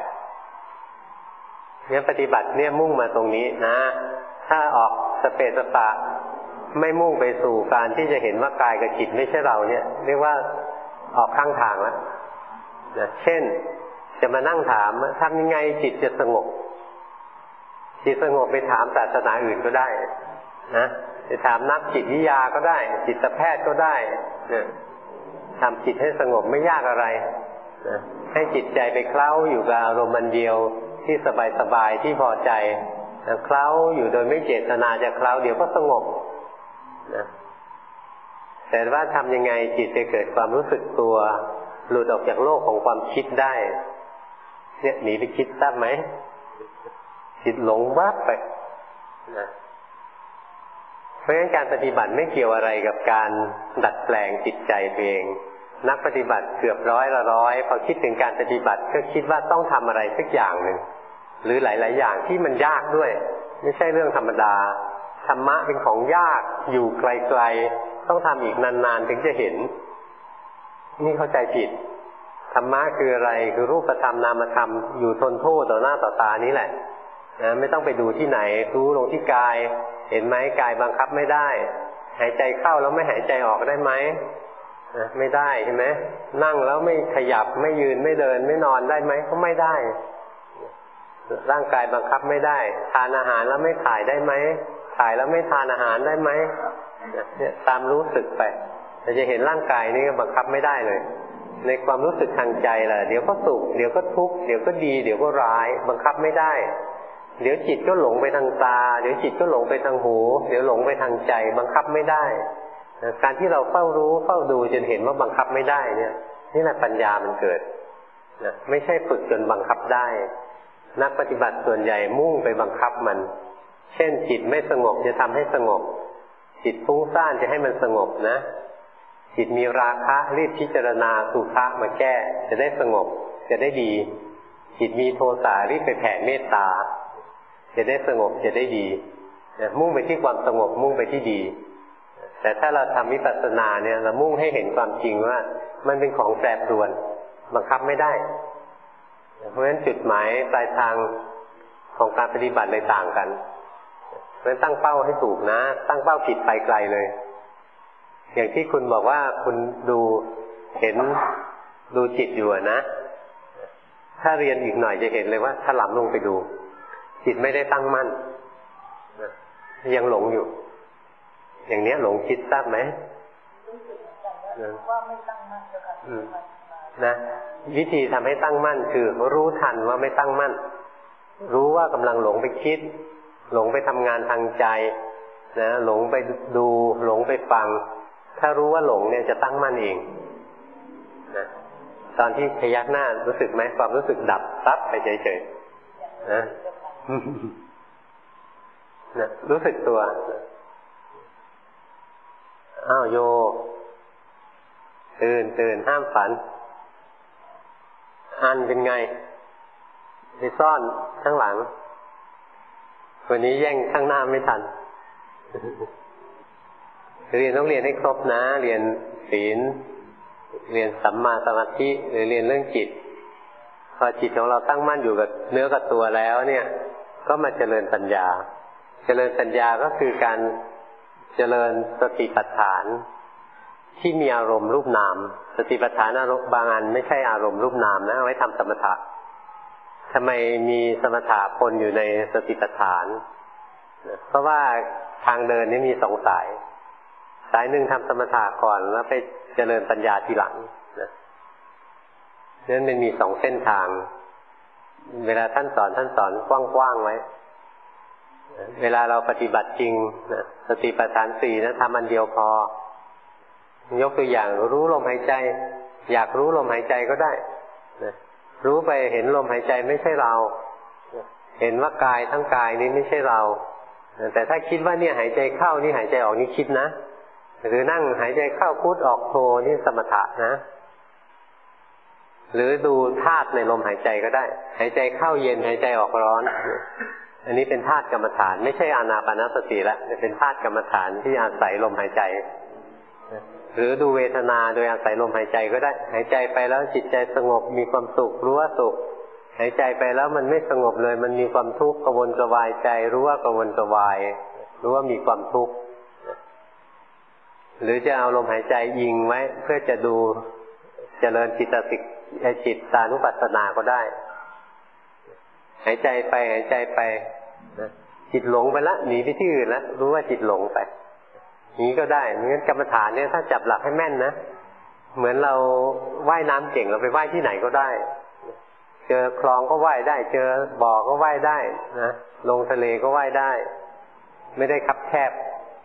เนี่ยปฏิบัติเนี่ยมุ่งมาตรงนี้นะถ้าออกสเปสปะไม่มุ่งไปสู่การที่จะเห็นว่ากายกับจิตไม่ใช่เราเนี่ยเรียกว่าออกข้างทางแล้วเช่นจะมานั่งถามทำยังไงจิตจะสงบจิตสงบไปถามศาสนาอื่นก็ได้นะจะถามนักจิตวิทยาก็ได้จิตแพทย์ก็ได้เนี่ยทำจิตให้สงบไม่ยากอะไรนะให้จิตใจไปเคล้าอยู่กับอารมณ์เดียวที่สบายๆที่พอใจเคล้าอยู่โดยไม่เจตนาจะเคล้าเดี๋ยวก็สงบนะแต่ว่าทำยังไงจิตจะเกิดความรู้สึกตัวหลุดออกจากโลกของความคิดได้เนี่ยหนีไปคิดทราบไหมจิตหลงวับไปนะเพราะฉะนั้นการปฏิบัติไม่เกี่ยวอะไรกับการดัดแปลงจิตใจตัวเองนักปฏิบัติเกือบร้อยพอคิดถึงการปฏิบัติก็คิดว่าต้องทำอะไรสักอย่างหนึ่งหรือหลายๆอย่างที่มันยากด้วยไม่ใช่เรื่องธรรมดาธรรมะเป็นของยากอยู่ไกลๆต้องทำอีกนานๆถึงจะเห็นนี่เข้าใจผิดธรรมะคืออะไรคือรูปธรรมนามธรรมอยู่ทนโทษต่อหน้าต่อตานี้แหละนะไม่ต้องไปดูที่ไหนรู้ลงที่กายเห็นไหมกายบังคับไม่ได้หายใจเข้าแล้วไม่หายใจออกได้ไหมไม่ได้ใช่ไหมนั่งแล้วไม่ขยับไม่ยืนไม่เดินไม่นอนได้ไหมก็ไม่ได้ร่างกายบังคับไม่ได้ทานอาหารแล้วไม่ถ่ายได้ไหมถ่ายแล้วไม่ทานอาหารได้ไหมเนี่ยตามรู้สึกไปแต่จะเห็นร่างกายนี่ก็บังคับไม่ได้เลยในความรู้สึกทางใจล่ะเดี๋ยวก็สุขเดี๋ยวก็ทุกข์เดี๋ยวก็ดีเดี๋ยวก็ร้ายบังคับไม่ได้เดี๋ยวจิตก็หลงไปทางตาเดี๋ยวจิตก็หลงไปทางหูเดี๋ยวหลงไปทางใจบังคับไม่ได้การที่เราเฝ้ารู้เฝ้าดูจนเห็นว่าบังคับไม่ได้เนี่ยนี่แหละปัญญามันเกิดนะไม่ใช่ฝึกจนบังคับได้นักปฏิบัติส่วนใหญ่มุ่งไปบังคับมันเช่นจิตไม่สงบจะทำให้สงบจิตฟุ้งซ่านจะให้มันสงบนะจิตมีราคะรีบพิจารณาสุภะมาแก้จะได้สงบจะได้ดีจิตมีโทสะรีบไปแผ่เมตตาจะได้สงบจะได้ดีมุ่งไปที่ความสงบมุ่งไปที่ดีแต่ถ้าเราทำวิปัสสนาเนี่ยเรามุ่งให้เห็นความจริงว่ามันเป็นของแปรปรวนบังคับไม่ได้เพราะฉะนั้นจุดหมายปลายทางของการปฏิบัติเลยต่างกันเพราะฉะนั้นตั้งเป้าให้ถูกนะตั้งเป้าผิดไปไกลเลยอย่างที่คุณบอกว่าคุณเห็นดูจิตอยู่นะถ้าเรียนอีกหน่อยจะเห็นเลยว่าถลำลงไปดูจิตไม่ได้ตั้งมั่นยังหลงอยู่อย่างนี้หลงคิดทราบไหมว่าไม่ตั้งมั่นนะวิธีทำให้ตั้งมั่นคือรู้ทันว่าไม่ตั้งมั่นรู้ว่ากำลังหลงไปคิดหลงไปทำงานทางใจนะหลงไปดูหลงไปฟังถ้ารู้ว่าหลงเนี่ยจะตั้งมั่นเองนะตอนที่พยักหน้ารู้สึกไหมความรู้สึกดับซับไปเฉยๆนะนะรู้สึกตัวอ้าวโยตื่นห้ามฝันอันเป็นไงไปซ่อนข้างหลังวันนี้แย่งข้างหน้าไม่ทันเรียนต้องเรียนให้ครบนะเรียนศีลเรียนสัมมาสมาธิหรือเรียนเรื่องจิตพอจิตของเราตั้งมั่นอยู่กับเนื้อกับตัวแล้วเนี่ยก็มาเจริญปัญญาก็คือการเจริญสติปัฏฐานที่มีอารมณ์รูปนามสติปัฏฐานอารมณ์บางอันไม่ใช่อารมณ์รูปนามนะเอาไว้ทำสมถะทำไมมีสมถะปนอยู่ในสติปัฏฐานเพราะว่าทางเดินนี้มีสองสายหนึ่งทำสมถะก่อนแล้วไปเจริญปัญญาทีหลังนะนั้นมันมีสองเส้นทางเวลาท่านสอนกว้างๆไว้เวลาเราปฏิบัติจริงนะสติปัฏฐานสี่นะทำอันเดียวพอยกตัวอย่างรู้ลมหายใจอยากรู้ลมหายใจก็ได้นะรู้ไปเห็นลมหายใจไม่ใช่เราเห็นว่ากายทั้งกายนี้ไม่ใช่เราแต่ถ้าคิดว่าเนี่ยหายใจเข้านี่หายใจออกนี่คิดนะหรือนั่งหายใจเข้าพุทออกโทนี่สมถะนะหรือดูธาตุในลมหายใจก็ได้หายใจเข้าเย็นหายใจออกร้อนอันนี้เป็นธาตุกรรมฐานไม่ใช่อานาปานสติละเป็นธาตุกรรมฐานที่อาศัยลมหายใจหรือดูเวทนาโดยอาศัยลมหายใจก็ได้หายใจไปแล้วจิตใจสงบมีความสุขรู้ว่าสุขหายใจไปแล้วมันไม่สงบเลยมันมีความทุกข์กระวนกระวายใจรู้ว่ากระวนกระวายรู้ว่ามีความทุกข์หรือจะเอาลมหายใจยิงไว้เพื่อจะดูเจริญจิตตานุปัสสนาก็ได้หายใจไปหายใจไปจิตหลงไปละหนีไปที่อื่นแล้วรู้ว่าจิตหลงไปนี้ก็ได้เหมือนกรรมฐานเนี่ยถ้าจับหลักให้แม่นนะเหมือนเราว่ายน้ำเก่งเราไปว่ายที่ไหนก็ได้เจอคลองก็ว่ายได้เจอบ่อก็ว่ายได้นะลงทะเลก็ว่ายได้ไม่ได้คับแคบ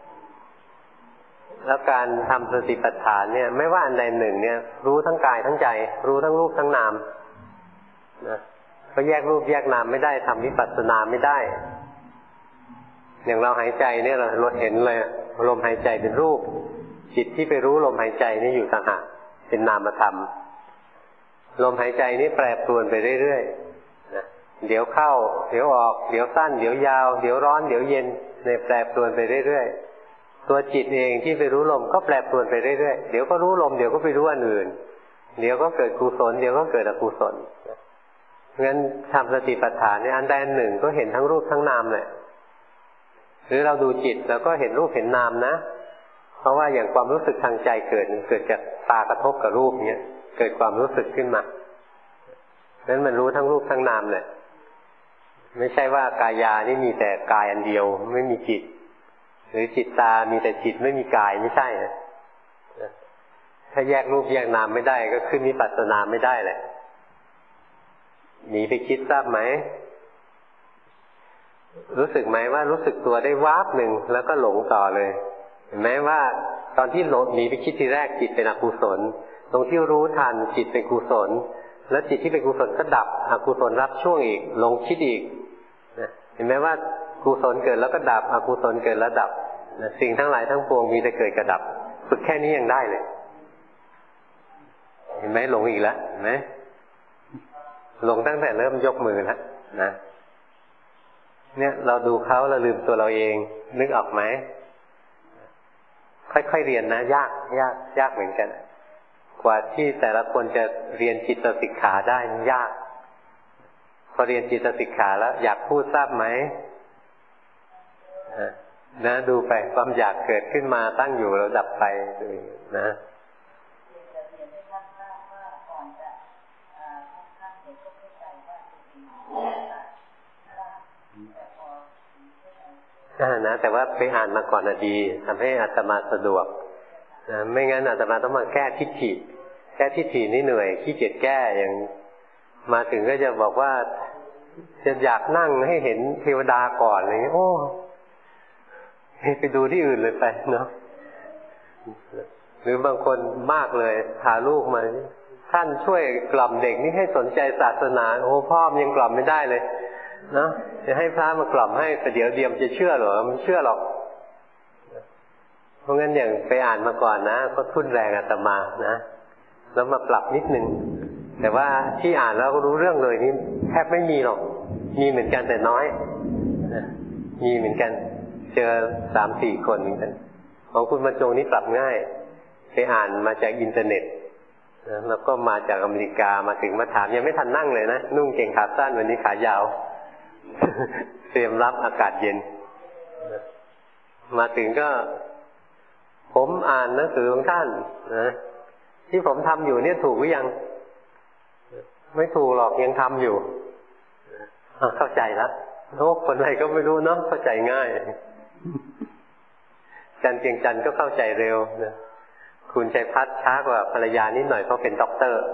แล้วการทำสติปัฏฐานเนี่ยไม่ว่าอันใดหนึ่งเนี่ยรู้ทั้งกายทั้งใจรู้ทั้งรูปทั้งนามนะก็แยกรูปแยกนามไม่ได้ทำวิปัสสนาไม่ได้อย่างเราหายใจเนี่ยเราเห็นเลยลมหายใจเป็นรูปจิตที่ไปรู้ลมหายใจนี่อยู่ต่างหากเป็นนามธรรมลมหายใจนี่แปรปรวนไปเรื่อยๆนะเดี๋ยวเข้าเดี๋ยวออกเดี๋ยวสั้นเดี๋ยวยาวเดี๋ยวร้อนเดี๋ยวเย็นเนี่ยแปรปรวนไปเรื่อยๆตัวจิตเองที่ไปรู้ลมก็แปรปรวนไปเรื่อยๆเดี๋ยวก็รู้ลมเดี๋ยวก็ไปรู้อันอื่นเดี๋ยวก็เกิดกุศลเดี๋ยวก็เกิดอกุศลงั้นทำสติปัฏฐานเนี่ยอันใดอันหนึ่งก็เห็นทั้งรูปทั้งนามแหละหรือเราดูจิตเราก็เห็นรูปเห็นนามนะเพราะว่าอย่างความรู้สึกทางใจเกิดจากตากระทบกับรูปเนี่ยเกิดความรู้สึกขึ้นมานั้นมันรู้ทั้งรูปทั้งนามแหละไม่ใช่ว่ากายานี่มีแต่กายอันเดียวไม่มีจิตหรือจิตตามีแต่จิตไม่มีกายไม่ใช่นะถ้าแยกรูปแยกนามไม่ได้ก็ขึ้นวิปัสสนาไม่ได้แหละหนีไปคิดทราบไหมรู้สึกไหมว่ารู้สึกตัวได้วาบหนึ่งแล้วก็หลงต่อเลยเห็นไหมว่าตอนที่หลงหนีไปคิดทีแรกจิตเป็นอกุศลตรงที่รู้ทันจิตเป็นกุศลแล้วจิตที่เป็นกุศลก็ดับอกุศลรับช่วงอีกหลงคิดอีกเห็นไหมว่ากุศลเกิดแล้วก็ดับอกุศลเกิดแล้วดับสิ่งทั้งหลายทั้งปวงมีแต่เกิดกับดับฝึกแค่นี้ยังได้เลยเห็นไหมหลงอีกแล้วเห็นไหมหลงตั้งแต่เริ่มยกมือแล้วนะเนี่ยเราดูเขาเราลืมตัวเราเองนึกออกไหมค่อยๆเรียนนะยากเหมือนกันกว่าที่แต่ละคนจะเรียนจิตสิกขาได้ยากพอเรียนจิตสิกขาแล้วอยากพูดทราบไหมนะดูไปความอยากเกิดขึ้นมาตั้งอยู่แล้วดับไปนะนะแต่ว่าไปอ่านมาก่อนดีทำให้อาตมาสะดวกนะไม่งั้นอาตมาต้องมาแก้ทิฏฐินี่เหนื่อยขี้เกียจแก้อย่างมาถึงก็จะบอกว่าจะอยากนั่งให้เห็นเทวดาก่อนอะไรอย่างเงี้ยโอ้ไปดูที่อื่นเลยไปเนาะหรือบางคนมากเลยพาลูกมาท่านช่วยกล่อมเด็กนี่ให้สนใจศาสนาโอ้พ่อยังกล่อมไม่ได้เลยเนาะจะให้พระมากล่อมให้แต่เดี๋ยวเดียมจะเชื่อหรอมันเชื่อหรอกเพราะงั้นอย่างไปอ่านมาก่อนนะก็ทุ่นแรงอาตมานะแล้วมาปรับนิดนึงแต่ว่าที่อ่านแล้วก็รู้เรื่องเลยนี่แทบไม่มีหรอกมีเหมือนกันแต่น้อยนะมีเหมือนกันเจอ 3-4 คนเหมือนกันของคุณบรรจงนี่ปรับง่ายไปอ่านมาจากอินเทอร์เน็ตนะแล้วก็มาจากอเมริกามาถึงมาถามยังไม่ทันนั่งเลยนะนุ่งเกงขาสั้นวันนี้ขายาวเตรียมรับอากาศเย็นมาถึงก็ผมอ่านหนังสือของท่านนะที่ผมทำอยู่เนี่ยถูกหรือยังไม่ถูกหรอกยังทำอยู่เข้าใจแล้วโอ้คนไหนก็ไม่รู้เนาะเข้าใจง่ายจันเพียงจันก็เข้าใจเร็วนะคุณชัยพัฒน์ช้ากว่าภรรยานิดหน่อยเขาเป็นด็อกเตอร์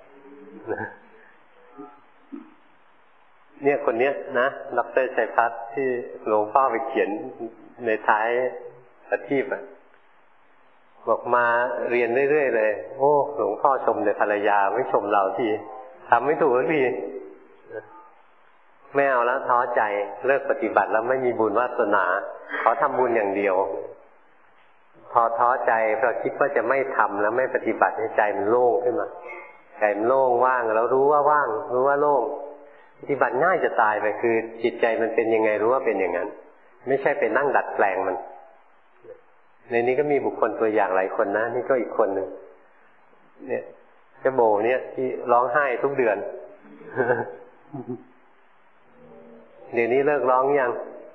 เนี่ยคนเนี้ยนะด็อกเตอร์ชัยพัฒน์ที่หลวงพ่อไปเขียนในท้ายประทีปบอกมาเรียนเรื่อยๆเลยโอ้หลวงพ่อชมในภรรยาไม่ชมเราทีทำไม่ถูกทีไม่เอาแล้วท้อใจเลิกปฏิบัติแล้วไม่มีบุญวาสนาขอทำบุญอย่างเดียวพอท้อใจเพราะคิดว่าจะไม่ทำแล้วไม่ปฏิบัติใจมันโล่งขึ้นมาใจมันโล่งว่างแล้วรู้ว่าว่างรู้ว่าโล่งปฏิบัติง่ายจะตายไปคือจิตใจมันเป็นยังไงรู้ว่าเป็นอย่างนั้นไม่ใช่ไปนั่งดัดแปลงมันในนี้ก็มีบุคคลตัวอย่างหลายคนนะนี่ก็อีกคนหนึ่งเนี่ยเจ้าโบเนี่ยที่ร้องไห้ทุกเดือนเดี๋ยวนี้เลิกร้องยัง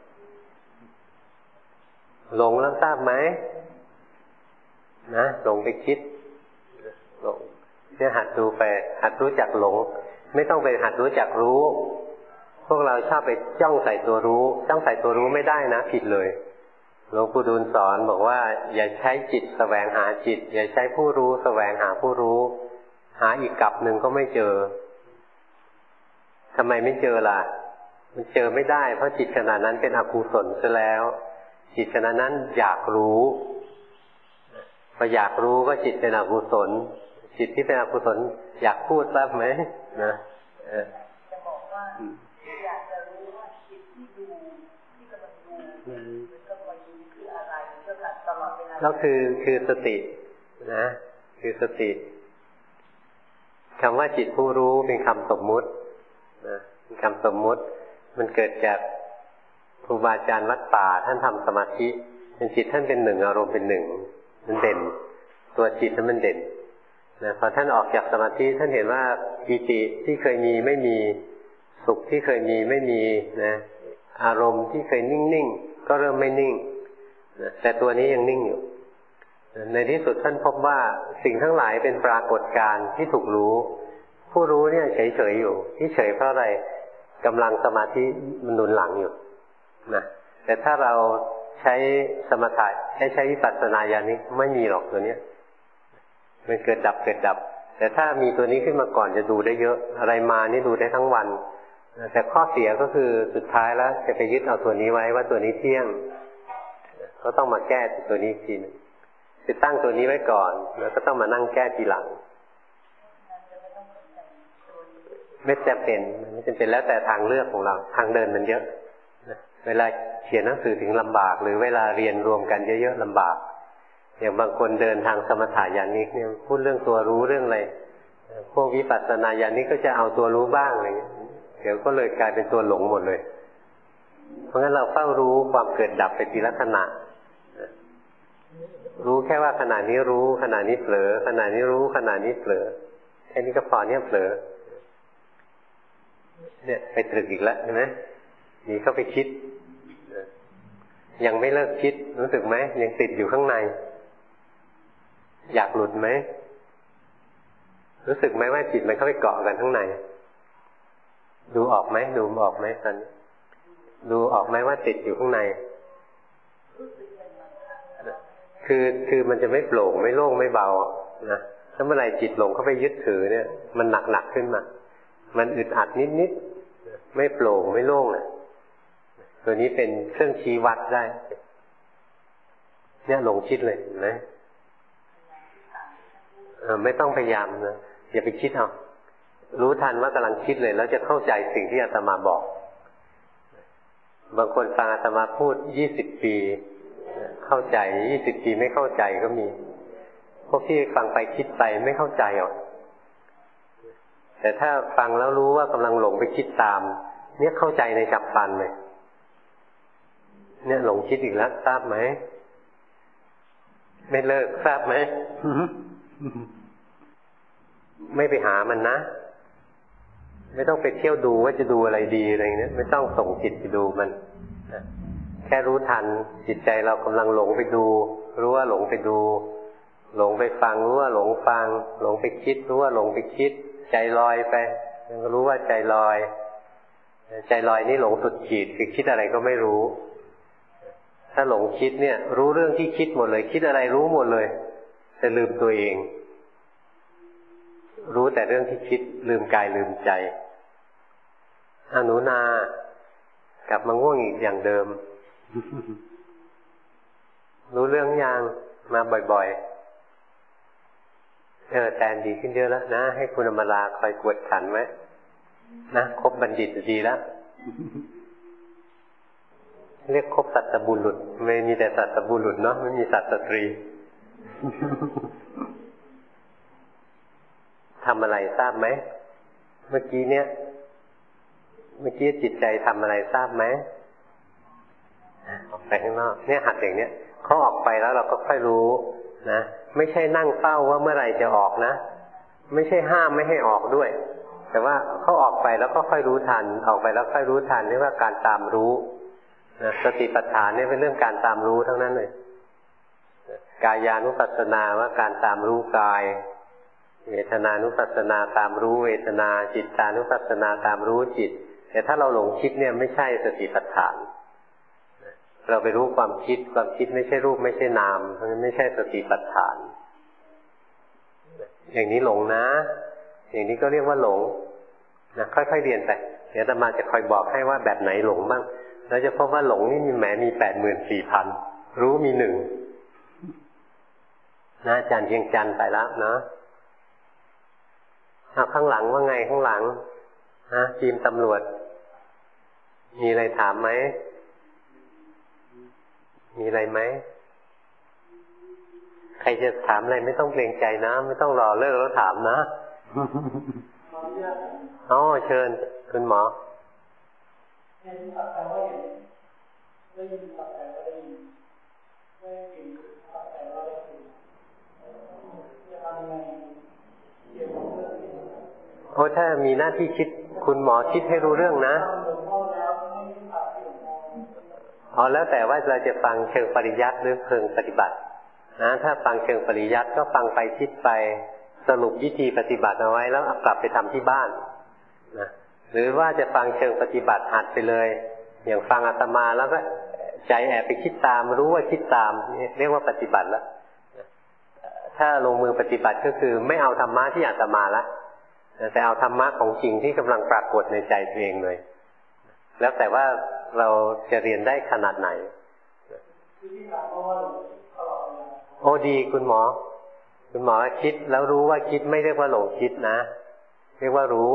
หลงแล้วทราบไหมนะหลงไปคิดหลงเนี่ยหัดดูไปหัดรู้จักหลงไม่ต้องไปหัดรู้จักรู้พวกเราชอบไปจ้องใส่ตัวรู้จ้องใส่ตัวรู้ไม่ได้นะผิดเลยหลวงปู่ดูลสอนบอกว่าอย่าใช้จิตแสวงหาจิตอย่าใช้ผู้รู้แสวงหาผู้รู้หาอีกกลับหนึ่งก็ไม่เจอทำไมไม่เจอล่ะมันเจอไม่ได้เพราะจิตขณะนั้นเป็นอกุศลซะแล้วจิตขณะนั้นอยากรู้พออยากรู้ก็จิตเป็นอกุศลจิตที่เป็นอกุศลอยากพูดทราบไหมนะจะบอกว่าอยากจะรู้ว่าจิตที่ดูที่กำลังดูมันกำลังดูคืออะไรก็แบบตลอดเวลาแล้วคือสตินะคือสติคำว่าจิตผู้รู้เป็นคำสมมุตินะเป็นคำสมมุติมันเกิดจากครูบาอาจารย์วัดป่าท่านทำสมาธิเป็นจิตท่านเป็นหนึ่งอารมณ์เป็นหนึ่งมันเด่นตัวจิตนั้นมันเด่นนะพอท่านออกจากสมาธิท่านเห็นว่าปีติที่เคยมีไม่มีสุขที่เคยมีไม่มีนะอารมณ์ที่เคยนิ่งๆก็เริ่มไม่นิ่งนะแต่ตัวนี้ยังนิ่งอยู่ในที่สุดท่านพบว่าสิ่งทั้งหลายเป็นปรากฏการณ์ที่ถูกรู้ผู้รู้เนี่ยเฉยๆอยู่ที่เฉยเพราะอะไรกำลังสมาธิมันหนุนหลังอยู่นะแต่ถ้าเราใช้สมถะใช้วิปัสสนาญาณนี้ไม่มีหรอกตัวเนี้ยมันเกิดดับเกิดดับแต่ถ้ามีตัวนี้ขึ้นมาก่อนจะดูได้เยอะอะไรมานี่ดูได้ทั้งวันแต่ข้อเสียก็คือสุดท้ายแล้วจะไปยึดเอาตัวนี้ไว้ว่าตัวนี้เที่ยงก็ต้องมาแก้ตัวนี้ทีนึงจะตั้งตัวนี้ไว้ก่อนแล้วก็ต้องมานั่งแก้ทีหลังไม่จำเป็นไม่จำเป็นแล้วแต่ทางเลือกของเราทางเดินมันเยอะเวลาเขียนหนังสือถึงลำบากหรือเวลาเรียนรวมกันเยอะๆลำบากอย่างบางคนเดินทางสมถะญาณิกเนี่ยพูดเรื่องตัวรู้เรื่องอะไรพวกวิปัสสนาญาณิกก็จะเอาตัวรู้บ้างอะไรเงี้ยเดี๋ยวก็เลยกลายเป็นตัวหลงหมดเลยเพราะงั้นเราเฝ้ารู้ความเกิดดับไปทีละขณะรู้แค่ว่าขณะนี้รู้ขณะนี้เผลอขณะนี้รู้ขณะนี้เผลอแค่นี้ก็พอเนี่ยเผลอเนี่ยไปตรึกอีกแล้วใช่ไหมนี่เข้าไปคิดยังไม่เลิกคิดรู้สึกไหมยังติดอยู่ข้างในอยากหลุดไหมรู้สึกไหมว่าจิตมันเข้าไปเกาะกันข้างในดูออกไหมดูออกไหมตอนนี้ดูออกไหมว่าติดอยู่ข้างในคือมันจะไม่โปร่งไม่โล่งไม่เบานะถ้าเมื่อไหร่จิตหลงเข้าไปยึดถือเนี่ยมันหนักขึ้นมามันอึดอัดนิดไม่โปร่งไม่โล่งนะตัวนี้เป็นเครื่องชี้วัดได้เนี่ยหลงคิดเลยเห็นไหมไม่ต้องพยายามนะอย่าไปคิดเอารู้ทันว่ากำลังคิดเลยแล้วจะเข้าใจสิ่งที่อาตมาบอกบางคนฟังอาตมาพูด20 ปีเข้าใจ20 ปีไม่เข้าใจก็มีพวกที่ฟังไปคิดไปไม่เข้าใจหรอกแต่ถ้าฟังแล้วรู้ว่ากำลังหลงไปคิดตามเนี่ยเข้าใจในฉับพลันเลยเนี่ยหลงคิดอีกแล้วทราบไหมไม่เลิกทราบไหม ไม่ไปหามันนะไม่ต้องไปเที่ยวดูว่าจะดูอะไรดีอะไรเงี้ยไม่ต้องส่งจิตไปดูมันแค่รู้ทันจิตใจเรากำลังหลงไปดูรู้ว่าหลงไปดูหลงไปฟังรู้ว่าหลงฟังหลงไปคิดรู้ว่าหลงไปคิดใจลอยไปรู้ว่าใจลอยใจลอยนี่หลงสุดขีดคือคิดอะไรก็ไม่รู้ถ้าหลงคิดเนี่ยรู้เรื่องที่คิดหมดเลยคิดอะไรรู้หมดเลยแต่ลืมตัวเองรู้แต่เรื่องที่คิดลืมกายลืมใจหนูนากลับมาง่วงอีกอย่างเดิม รู้เรื่องยังมาบ่อยๆแตนดีขึ้นเยอะแล้วนะให้คุณอมราคอยกวดขันไว้นะครบบัณฑิตดีแล้ว เรียกครบสัตบุรุษไม่มีแต่สัตบุรุษเนาะไม่มีสัตสตรี ทำอะไรทราบไหมเมื่อกี้จิตใจทำอะไรทราบไหมออกไปข้างนอกเนี่ยหัดอย่างเนี้ยเขาออกไปแล้วเราก็ค่อยรู้นะไม่ใช่นั่งเฝ้าว่าเมื่อไหร่จะออกนะไม่ใช่ห้ามไม่ให้ออกด้วยแต่ว่าเขาออกไปแล้วก็ค่อยรู้ทันออกไปแล้วค่อยรู้ทันเรียกว่าการตามรู้นะสติปัฏฐานเนี่ยเป็นเรื่องการตามรู้ทั้งนั้นเลยกายานุปัสสนาว่าการตามรู้กายเวทนานุปัสสนาตามรู้เวทนาจิตานุปัสสนาตามรู้จิตแต่ถ้าเราหลงคิดเนี่ยไม่ใช่สติปัฏฐานเราไปรู้ความคิดไม่ใช่รูปไม่ใช่นามเพราะฉะนั้นไม่ใช่สติปัฏฐานอย่างนี้หลงนะอย่างนี้ก็เรียกว่าหลงนะค่อยๆเรียนไปเดี๋ยวอาตมาจะคอยบอกให้ว่าแบบไหนหลงบ้างเราจะพบว่าหลงนี่มี84,000รู้มี1นะอาจารย์เพียงจันทร์ไปแล้วเนาะข้างหลังว่าไงข้างหลังทีมตำรวจมีอะไรถามไหมมีอะไรไหมใครจะถามอะไรไม่ต้องเกรงใจนะไม่ต้องรอเลิกแล้วถามนะเชิญคุณหมอถ้ามีหน้าที่คิดคุณหมอคิดให้รู้เรื่องนะแล้วแต่ว่าเราจะฟังเชิงปริยัติหรือเชิงปฏิบัตินะถ้าฟังเชิงปริยัติก็ฟังไปคิดไปสรุปวิธีปฏิบัติเอาไว้แล้วกลับไปทำที่บ้านนะหรือว่าจะฟังเชิงปฏิบัติหัดไปเลยอย่างฟังอาตมาแล้วก็ใจแอบไปคิดตามรู้ว่าคิดตามเรียกว่าปฏิบัติแล้วถ้าลงมือปฏิบัติก็คือไม่เอาธรรมะที่อาตมาละแต่เอาธรรมะของจริงที่กำลังปรากฏในใจตัวเองเลยแล้วแต่ว่าเราจะเรียนได้ขนาดไหนดีคุณหมอคิดแล้วรู้ว่าคิดไม่เรียกว่าหลงคิดนะเรียกว่ารู้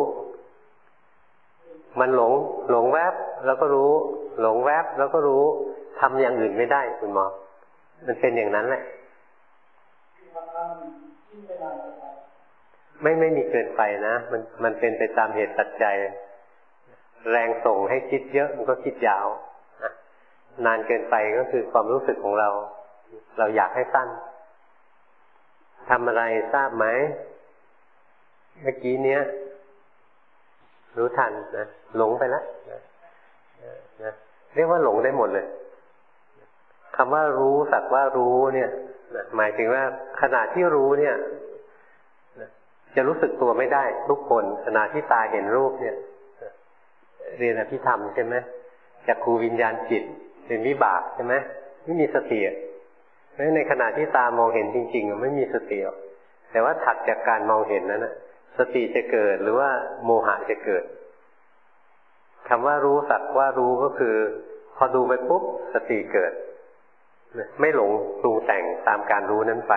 มันหลงแวบแล้วก็รู้หลงแวบแล้วก็รู้ทำอย่างอื่นไม่ได้คุณหมอมันเป็นอย่างนั้นแหละไม่มีเกินไปนะมันเป็นไปตามเหตุปัจจัยแรงส่งให้คิดเยอะมันก็คิดยาวนานเกินไปก็คือความรู้สึกของเราอยากให้สั้นทำอะไรทราบไหมเมื่อกี้เนี้ยรู้ทันนะหลงไปแล้วนะเรียกว่าหลงได้หมดเลยคำว่ารู้สักว่ารู้เนี่ยหมายถึงว่าขณะที่รู้เนี่ยจะรู้สึกตัวไม่ได้ทุกคนขณะที่ตาเห็นรูปเนี่ยเรียนอภิธรรมใช่ไหมจักขูวิญญาณจิตเป็นวิบากใช่ไหมไม่มีสติในขณะที่ตามองเห็นจริงๆไม่มีสติแต่ว่าถัดจากการมองเห็นนั้นนะสติจะเกิดหรือว่าโมหะจะเกิดคำว่ารู้สักว่ารู้ก็คือพอดูไปปุ๊บสติเกิดไม่หลงปรุงแต่งตามการรู้นั้นไป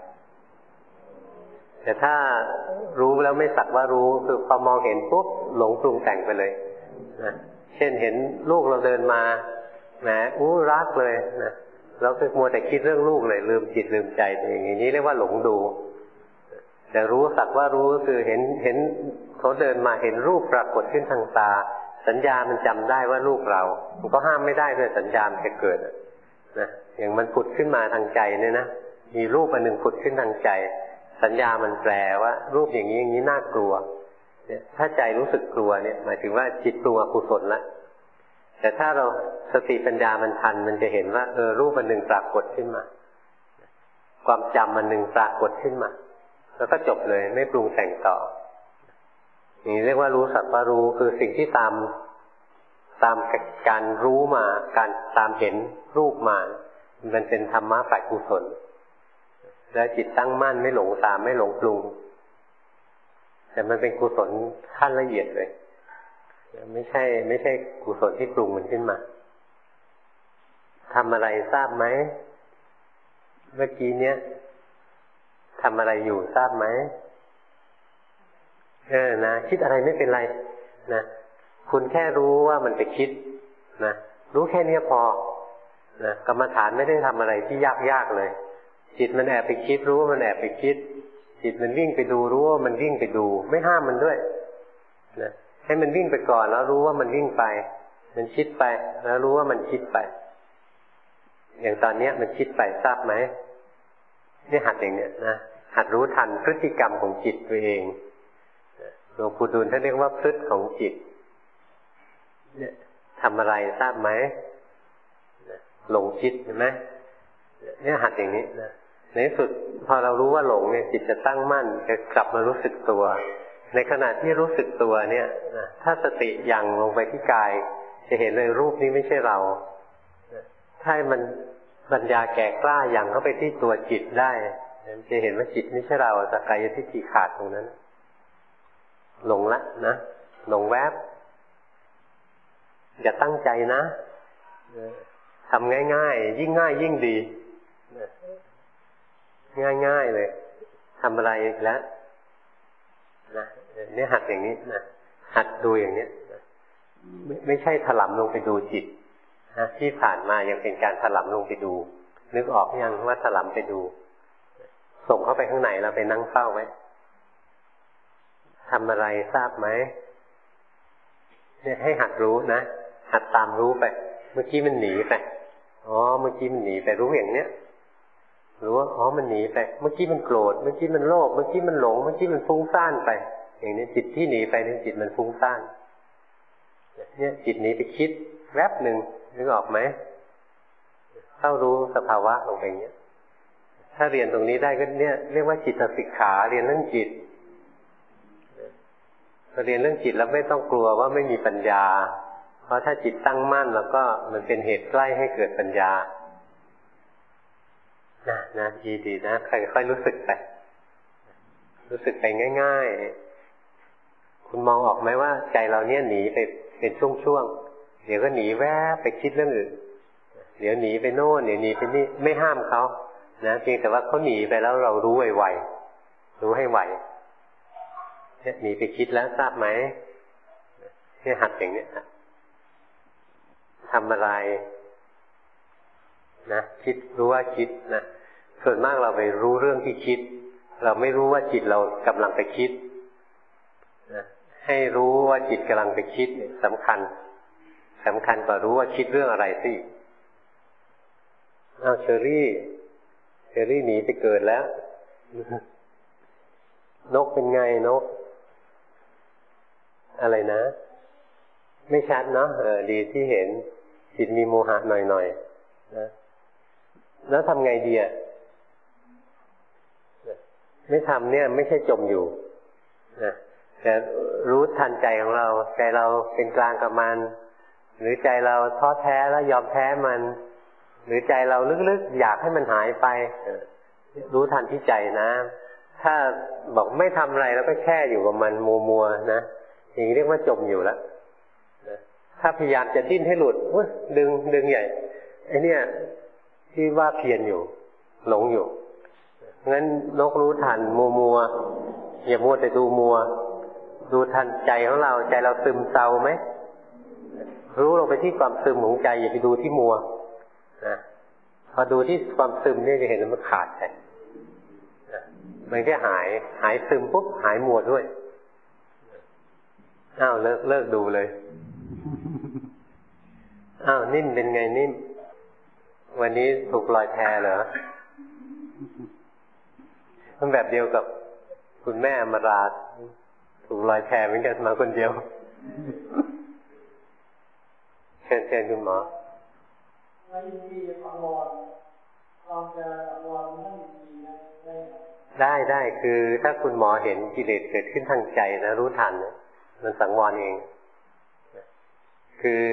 แต่ถ้ารู้แล้วไม่สักว่ารู้คือพอมองเห็นปุ๊บหลงปรุงแต่งไปเลยนะเช่นเห็นลูกเราเดินมาแหมรักเลยนะเราคือมัวแต่คิดเรื่องลูกเลยลืมจิตลืมใจอย่างนี้เรียกว่าหลงดูแต่รู้สักว่ารู้ก็คือเห็นเขาเดินมาเห็นรูปปรากฏขึ้นทางตาสัญญามันจำได้ว่าลูกเรามันก็ห้ามไม่ได้ด้วยสัญญามันจะเกิดนะอย่างมันผุดขึ้นมาทางใจเนี่ยนะมีรูปอันหนึ่งผุดขึ้นทางใจสัญญามันแปลว่ารูปอย่างนี้น่ากลัวเนี่ยถ้าใจรู้สึกกลัวเนี่ยหมายถึงว่าจิตปรุงอกุศลละแต่ถ้าเราสติปัญญามันทันมันจะเห็นว่ารูปอันหนึ่งปรากฏขึ้นมาความจำมันหนึ่งปรากฏขึ้นมาแล้วก็จบเลยไม่ปรุงแต่งต่อนี่เรียกว่ารู้สักว่ารู้คือสิ่งที่ตามการรู้มาการตามเห็นรูปมามันเป็นธรรมะฝ่ายกุศลแล้วจิตตั้งมั่นไม่หลงตามไม่หลงปรุงแต่มันเป็นกุศลขั้นละเอียดเลยไม่ใช่กุศลที่ปรุงมันขึ้นมาทำอะไรทราบไหมเมื่อกี้เนี้ยทำอะไรอยู่ทราบไหมนะคิดอะไรไม่เป็นไรนะคุณแค่รู้ว่ามันไปคิดนะรู้แค่นี้พอนะกรรมฐานไม่ได้ทำอะไรที่ยากเลยจิตมันแอบไปคิดรู้ว่ามันแอบไปคิดจิตมันวิ่งไปดูรู้ว่ามันวิ่งไปดูไม่ห้ามมันด้วยนะให้มันวิ่งไปก่อนแล้วรู้ว่ามันวิ่งไปมันคิดไปแล้วรู้ว่ามันคิดไปอย่างตอนนี้มันคิดไปทราบไหมนี่หัดอย่างเนี้ยนะหัดรู้ทันพฤติกรรมของจิตตัวเองหลวงปู่ดูลท่านเรียกว่าพฤติของจิตเนี่ยทำอะไรทราบไหมหลงคิดเห็นไหมเนี่ยหัดอย่างนี้นะในที่สุดพอเรารู้ว่าหลงเนี่ยจิตจะตั้งมั่นจะกลับมารู้สึกตัวในขณะที่รู้สึกตัวเนี่ยนะถ้าสติยังลงไปที่กายจะเห็นเลยรูปนี้ไม่ใช่เราถ้ามันปัญญาแก่กล้ายังเข้าไปที่ตัวจิตได้จะเห็นว่าจิตไม่ใช่เราสักกายทิฏฐิขาดตรงนั้นหลงละนะหลงแวบอย่าตั้งใจนะทำง่ายๆยิ่งง่ายยิ่งดีง่ายๆเลยทำอะไรแล้วนะเนี่ยหัดอย่างนี้นะหัดดูอย่างนี้นะไม่ใช่ถลำลงไปดูจิตนะที่ผ่านมายังเป็นการถลำลงไปดูนึกออกยังว่าถลำไปดูส่งเข้าไปข้างในแล้วไปนั่งเฝ้าไว้ทำอะไรทราบไหมเนี่ยให้หัดรู้นะหัดตามรู้ไปเมื่อกี้มันหนีไปเมื่อกี้มันหนีไปรู้อย่างเนี้ยรู้ว่ามันหนีไปเมื่อกี้มันโกรธเมื่อกี้มันโลภเมื่อกี้มันหลงเมื่อกี้มันฟุ้งซ่านไปอย่างนี้จิตที่หนีไปเนี่ยจิตมันฟุ้งซ่านเนี่ยจิตหนีไปคิดแวบหนึ่งนึกออกไหมเข้ารู้สภาวะลงไปอย่างเงี้ยถ้าเรียนตรงนี้ได้ก็เนี่ยเรียกว่าจิตสิกขาเรียนเรื่องจิตเรียนเรื่องจิตแล้วไม่ต้องกลัวว่าไม่มีปัญญาเพราะถ้าจิตตั้งมั่นแล้วก็มันเป็นเหตุใกล้ให้เกิดปัญญานะดีนะค่อยๆรู้สึกไปรู้สึกไปง่ายๆคุณมองออกไหมว่าใจเราเนี่ยหนีไปเป็นช่วงๆเดี๋ยวก็หนีแวบไปคิดเรื่องอื่นเดี๋ยวหนีไปโน่นเดี๋ยวหนีไปนี่ไม่ห้ามเขานะเพียงแต่ว่าเขาหนีไปแล้วเรารู้ไวๆรู้ให้ไวหนีไปคิดแล้วทราบไหมเนี่ยหัดอย่างนี้ทำอะไรนะคิดรู้ว่าคิดนะส่วนมากเราไปรู้เรื่องที่คิดเราไม่รู้ว่าจิตเรากำลังไปคิดนะให้รู้ว่าจิตกำลังไปคิดสำคัญกว่ารู้ว่าคิดเรื่องอะไรสิเชอรี่หนีไปเกิดแล้วนกเป็นไงนกอะไรนะไม่ชัดเนาะดีที่เห็นจิตมีโมหะหน่อยๆนะแล้วทำไงดีอ่ะไม่ทำเนี่ยไม่ใช่จมอยู่นะแต่รู้ทันใจของเราใจเราเป็นกลางกับมันหรือใจเราท้อแท้แล้วยอมแพ้มันหรือใจเราลึกๆอยากให้มันหายไปรู้ทันที่ใจนะถ้าบอกไม่ทำอะไรแล้วก็แช่อยู่กับมันมัวๆนะอย่างนี้เรียกว่าจมอยู่แล้วถ้าพยายามจะดิ้นให้หลุดดึงใหญ่ไอ้เนี่ยที่ว่าเพียรอยู่หลงอยู่งั้นนกรู้ทันมัวอย่ามัวแต่ดูมัวดูทันใจของเราใจเราซึมเศร้าไหมรู้ลงไปที่ความซึมของใจอย่าไปดูที่มัวนะพอดูที่ความซึมเนี่ยจะเห็นมันขาดไปมันแค่หายซึมปุ๊บหายมัวด้วยเลิกดูเลยนิ่มเป็นไงนิ่มวันนี้ถูกลอยแพเหรอมันแบบเดียวกับคุณแม่อมราถูกลอยแพเหมือนกันมาคนเดียวเชิญคุณหมอในที่อวรเราจะอวรนั่งดีได้คือถ้าคุณหมอเห็นกิเลสเกิดขึ้นทางใจนะรู้ทันมันสังวรเองคือ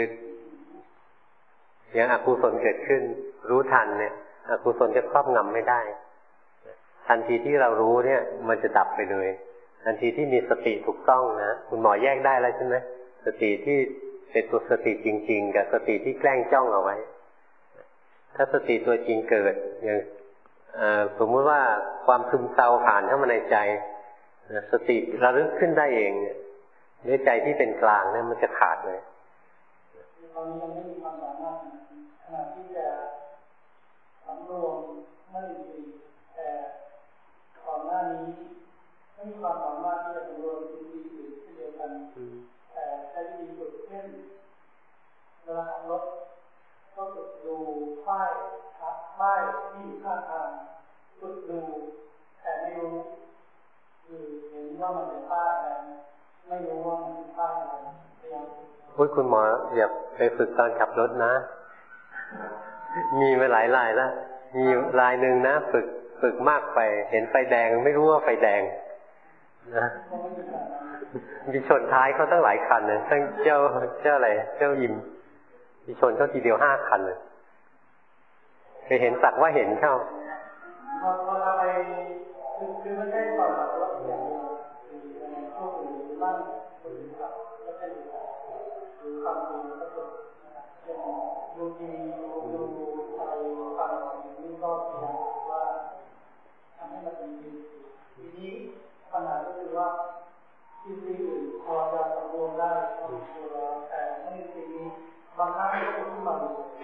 อย่างอกุศลเกิดขึ้นรู้ทันเนี่ยอกุศลจะครอบงำไม่ได้ทันทีที่เรารู้เนี่ยมันจะดับไปเลยทันทีที่มีสติถูกต้องนะคุณหมอแยกได้แล้วใช่ไหมสติที่เป็นตัวสติจริงๆกับสติที่แกล้งจ้องเอาไว้ถ้าสติตัวจริงเกิดอย่างสมมติว่าความซึมเศร้าผ่านเข้ามาในใจสติระลึกขึ้นได้เองด้วยใจที่เป็นกลางเนี่ยมันจะขาดเลยตอนนี้ยังไม่มีความสามารถขนาดที่จะสำรวมไม่ดีแต่ก่อนหน้านี้ไม่มีความสามารถที่จะสำรวมสิ่งที่อื่นเช่นเดียวกันแต่ใช้วิธีฝึกเช่นเวลาขับรถก็ฝึกดูป้ายที่อยู่ข้างทางฝึกดูแต่ไม่รู้คือเห็นว่ามันเป็นป้ายแต่ไม่รู้ว่ามันเป็นป้ายอะไรพูดคุณหมออย่าไปฝึกตอนขับรถนะมีมาหลายรายแล้วมีรายหนึ่งนะฝึกมากไปเห็นไฟแดงไม่รู้ว่าไฟแดงนะมีชนท้ายเขาตั้งหลายคันเลยตั้งเจ้าอะไรเจ้าอิมมีชนเขาทีเดียว5 คันเลยไปเห็นสักว่าเห็นเข้าเราไปคือไม่ใช่ตอนขับรถอย่างเดียวคือพวกอื่นบ้างคนอื่นขับก็เป็นหรือฟังดูก็จบดูทีดูอะไรฟังนี่ก็พยายามว่าทำให้มันเป็นทีนี้ปัญหาก็คือว่าที่อื่นพอจะสำรวมได้ก็ตัวแต่ไม่ทีนี้บางครั้งก็ขึ้นมา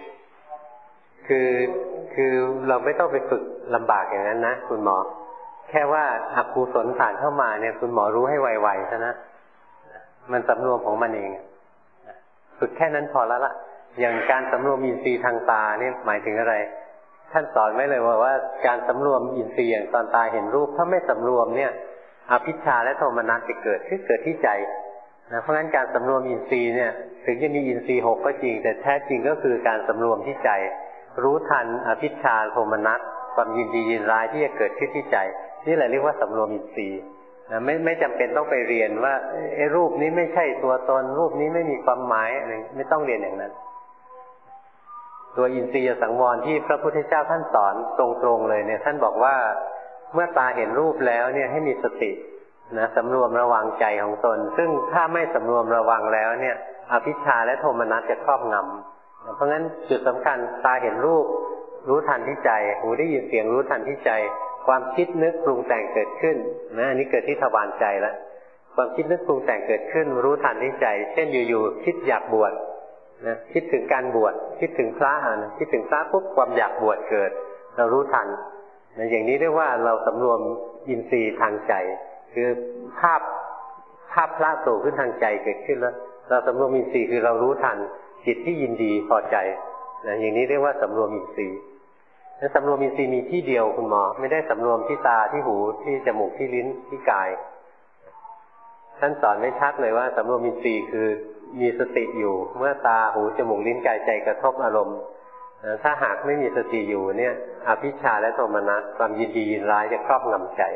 คือเราไม่ต้องไปฝึกลำบากอย่างนั้นนะคุณหมอแค่ว่าอกุศลผ่านเข้ามาเนี่ยคุณหมอรู้ให้ไวๆซะนะมันสำรวมของมันเองฝึกแค่นั้นพอแล้วล่ะอย่างการสำรวมอินทรีย์ทางตาเนี่ยหมายถึงอะไรท่านสอนไว้เลยว่าการสำรวมอินทรีย์อย่างตอนตาเห็นรูปถ้าไม่สำรวมเนี่ยอภิชฌาและโทมนัสจะเกิดที่ใจนะเพราะฉะนั้นการสำรวมอินทรีย์เนี่ยถึงจะมีอินทรีย์6ก็จริงแต่แท้จริงก็คือการสำรวมที่ใจรู้ทันอภิชฌาโทมนัสความยินดียินร้ายที่จะเกิดขึ้นที่ใจนี่แหละเรียกว่าสำรวมอินทรีย์นะไม่จำเป็นต้องไปเรียนว่ารูปนี้ไม่ใช่ตัวตนรูปนี้ไม่มีความหมายอะไรไม่ต้องเรียนอย่างนั้นตัวอินทรีย์สังวรที่พระพุทธเจ้าท่านสอนตรงๆเลยเนี่ยท่านบอกว่าเมื่อตาเห็นรูปแล้วเนี่ยให้มีสตินะสำรวมระวังใจของตนซึ่งถ้าไม่สำรวมระวังแล้วเนี่ยอภิชฌาและโทมนัสจะครอบงำเพราะงั้นจุดสำคัญตาเห็นรูปรู้ทันที่ใจหูได้ยินเสียงรู้ทันที่ใจความคิดนึกปรุงแต่งเกิดขึ้นนะอันนี้เกิดที่ทวารใจแล้วความคิดนึกปรุงแต่งเกิดขึ้นรู้ทันที่ใจเช่นอยู่ๆคิดอยากบวชนะคิดถึงการบวชคิดถึงพระนะคิดถึงพระปุ๊บความอยากบวชเกิดเรารู้ทันนะอย่างนี้เรียกว่าเราสำรวมอินทรีย์ทางใจคือภาพพระโตขึ้นทางใจเกิดขึ้นแล้วเราสำรวมอินทรีย์คือเรารู้ทันจิตที่ยินดีพอใจนะอย่างนี้เรียกว่าสำรวมอินทรีย์สำรวมอินทรีย์มีที่เดียวคุณหมอไม่ได้สำรวมที่ตาที่หูที่จมูกที่ลิ้นที่กายท่านสอนไม่ชัดเลยว่าสำรวมอินทรีย์คือมีสติอยู่เมื่อตาหูจมูกลิ้นกายใจกระทบอารมณ์ถ้าหากไม่มีสติอยู่เนี่ยอภิชฌาและโทมนัสความยินดียินร้ายจะครอบงำใจ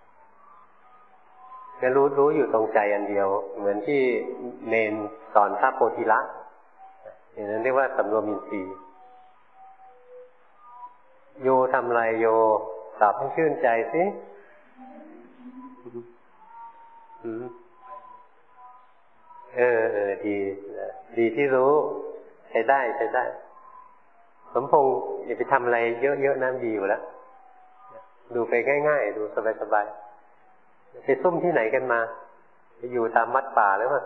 จะรู้อยู่ตรงใจอันเดียวเหมือนที่เนนสอนพระโพธิละอย่างนั้นเรียกว่าสำรวมอินทรีย์โยทำไรโยตอบให้ชื่นใจสิดีที่รู้ใช้ได้สมพงษ์อย่าไปทำอะไรเยอะๆนะดีอยู่แล้วดูไปง่ายๆดูสบายๆไปซุ่มที่ไหนกันมาไปอยู่ตามวัดป่าหรือเปล่า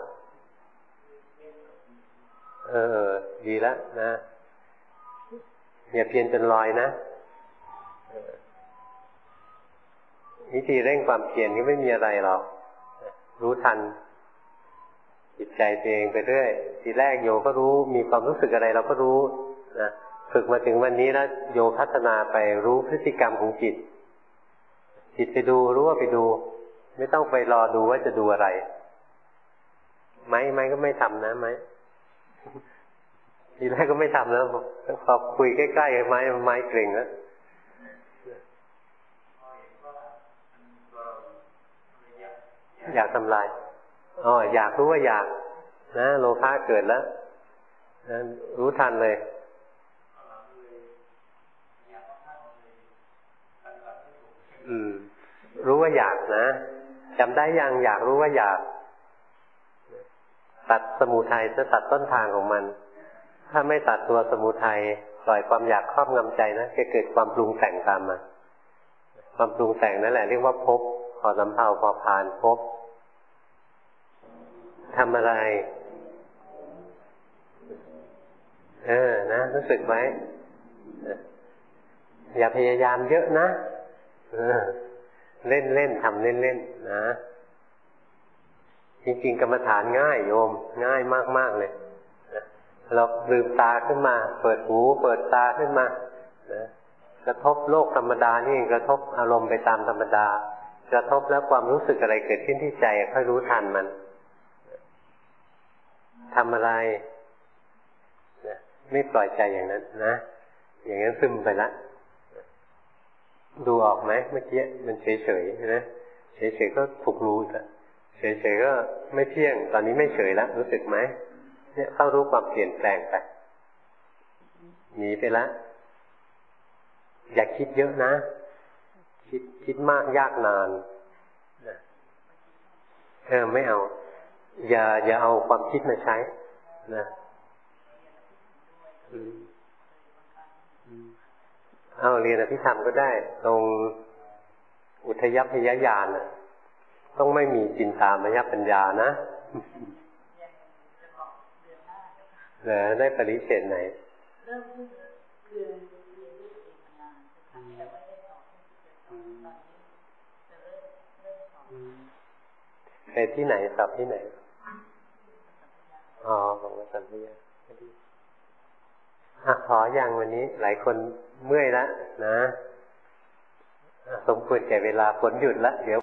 ดีแล้วนะอย่าเพียรจนลอยนะวิธีเร่งความเพียรก็ไม่มีอะไรหรอกรู้ทันจิตใจตัวเองไปเรื่อยทีแรกโยก็รู้มีความรู้สึกอะไรเราก็รู้นะฝึกมาถึงวันนี้แล้วโยพัฒนาไปรู้พฤติกรรมของจิตไปดูรู้ว่าไปดูไม่ต้องไปรอดูว่าจะดูอะไรไม้ก็ไม่ทำนะไม้ทีแรกก็ไม่ทำแล้วพอคุยใกล้ๆไม้เกร็งแล้วอยากทำลายอยากรู้ว่าอยากนะโลภะเกิดแล้วนะรู้ทันเลยรู้ว่าอยากนะจำได้ยังอยากรู้ว่าอยากตัดสมุทัยจะตัดต้นทางของมันถ้าไม่ตัดตัวสมุทัยปล่อยความอยากครอบงำใจนะจะเกิดความปรุงแต่งตามมาความปรุงแต่งนั่นแหละเรียกว่าภพพอสำเภาพอผ่านภพทำอะไรนะรู้สึกไหมอย่าพยายามเยอะนะเล่นทำเล่นนะจริงๆกรรมฐานง่ายโยมง่ายมากๆเลยเราลืมตาขึ้นมาเปิดหูเปิดตาขึ้นมากระทบโลกธรรมดานี่กระทบอารมณ์ไปตามธรรมดากระทบแล้วความรู้สึกอะไรเกิดขึ้นที่ใจค่อยรู้ทันมันทำอะไรไม่ปล่อยใจอย่างนั้นนะอย่างนั้นซึมไปละดูออกไหมเมื่อกี้มันเฉยๆนะเฉยๆก็ถูกรู้แล้วเฉยๆก็ไม่เที่ยงตอนนี้ไม่เฉยแล้วรู้สึกไหมเนี่ยเข้ารู้ความเปลี่ยนแปลงไปหนีไปละอย่าคิดเยอะนะคิดมากยากนานไม่เอาอย่าเอาความคิดมาใช้นะเอาเรียนอภิธรรมก็ได้ตรงอุทยัพยญาณต้องไม่มีจินตามยปัญญานะได้ปริเฉดไหนไปที่ไหนสอบที่ไหนของวัดสัมพยาพออย่างวันนี้หลายคนเมื่อยแล้วนะสมควรแก่เวลาฝนหยุดแล้วเดี๋ยว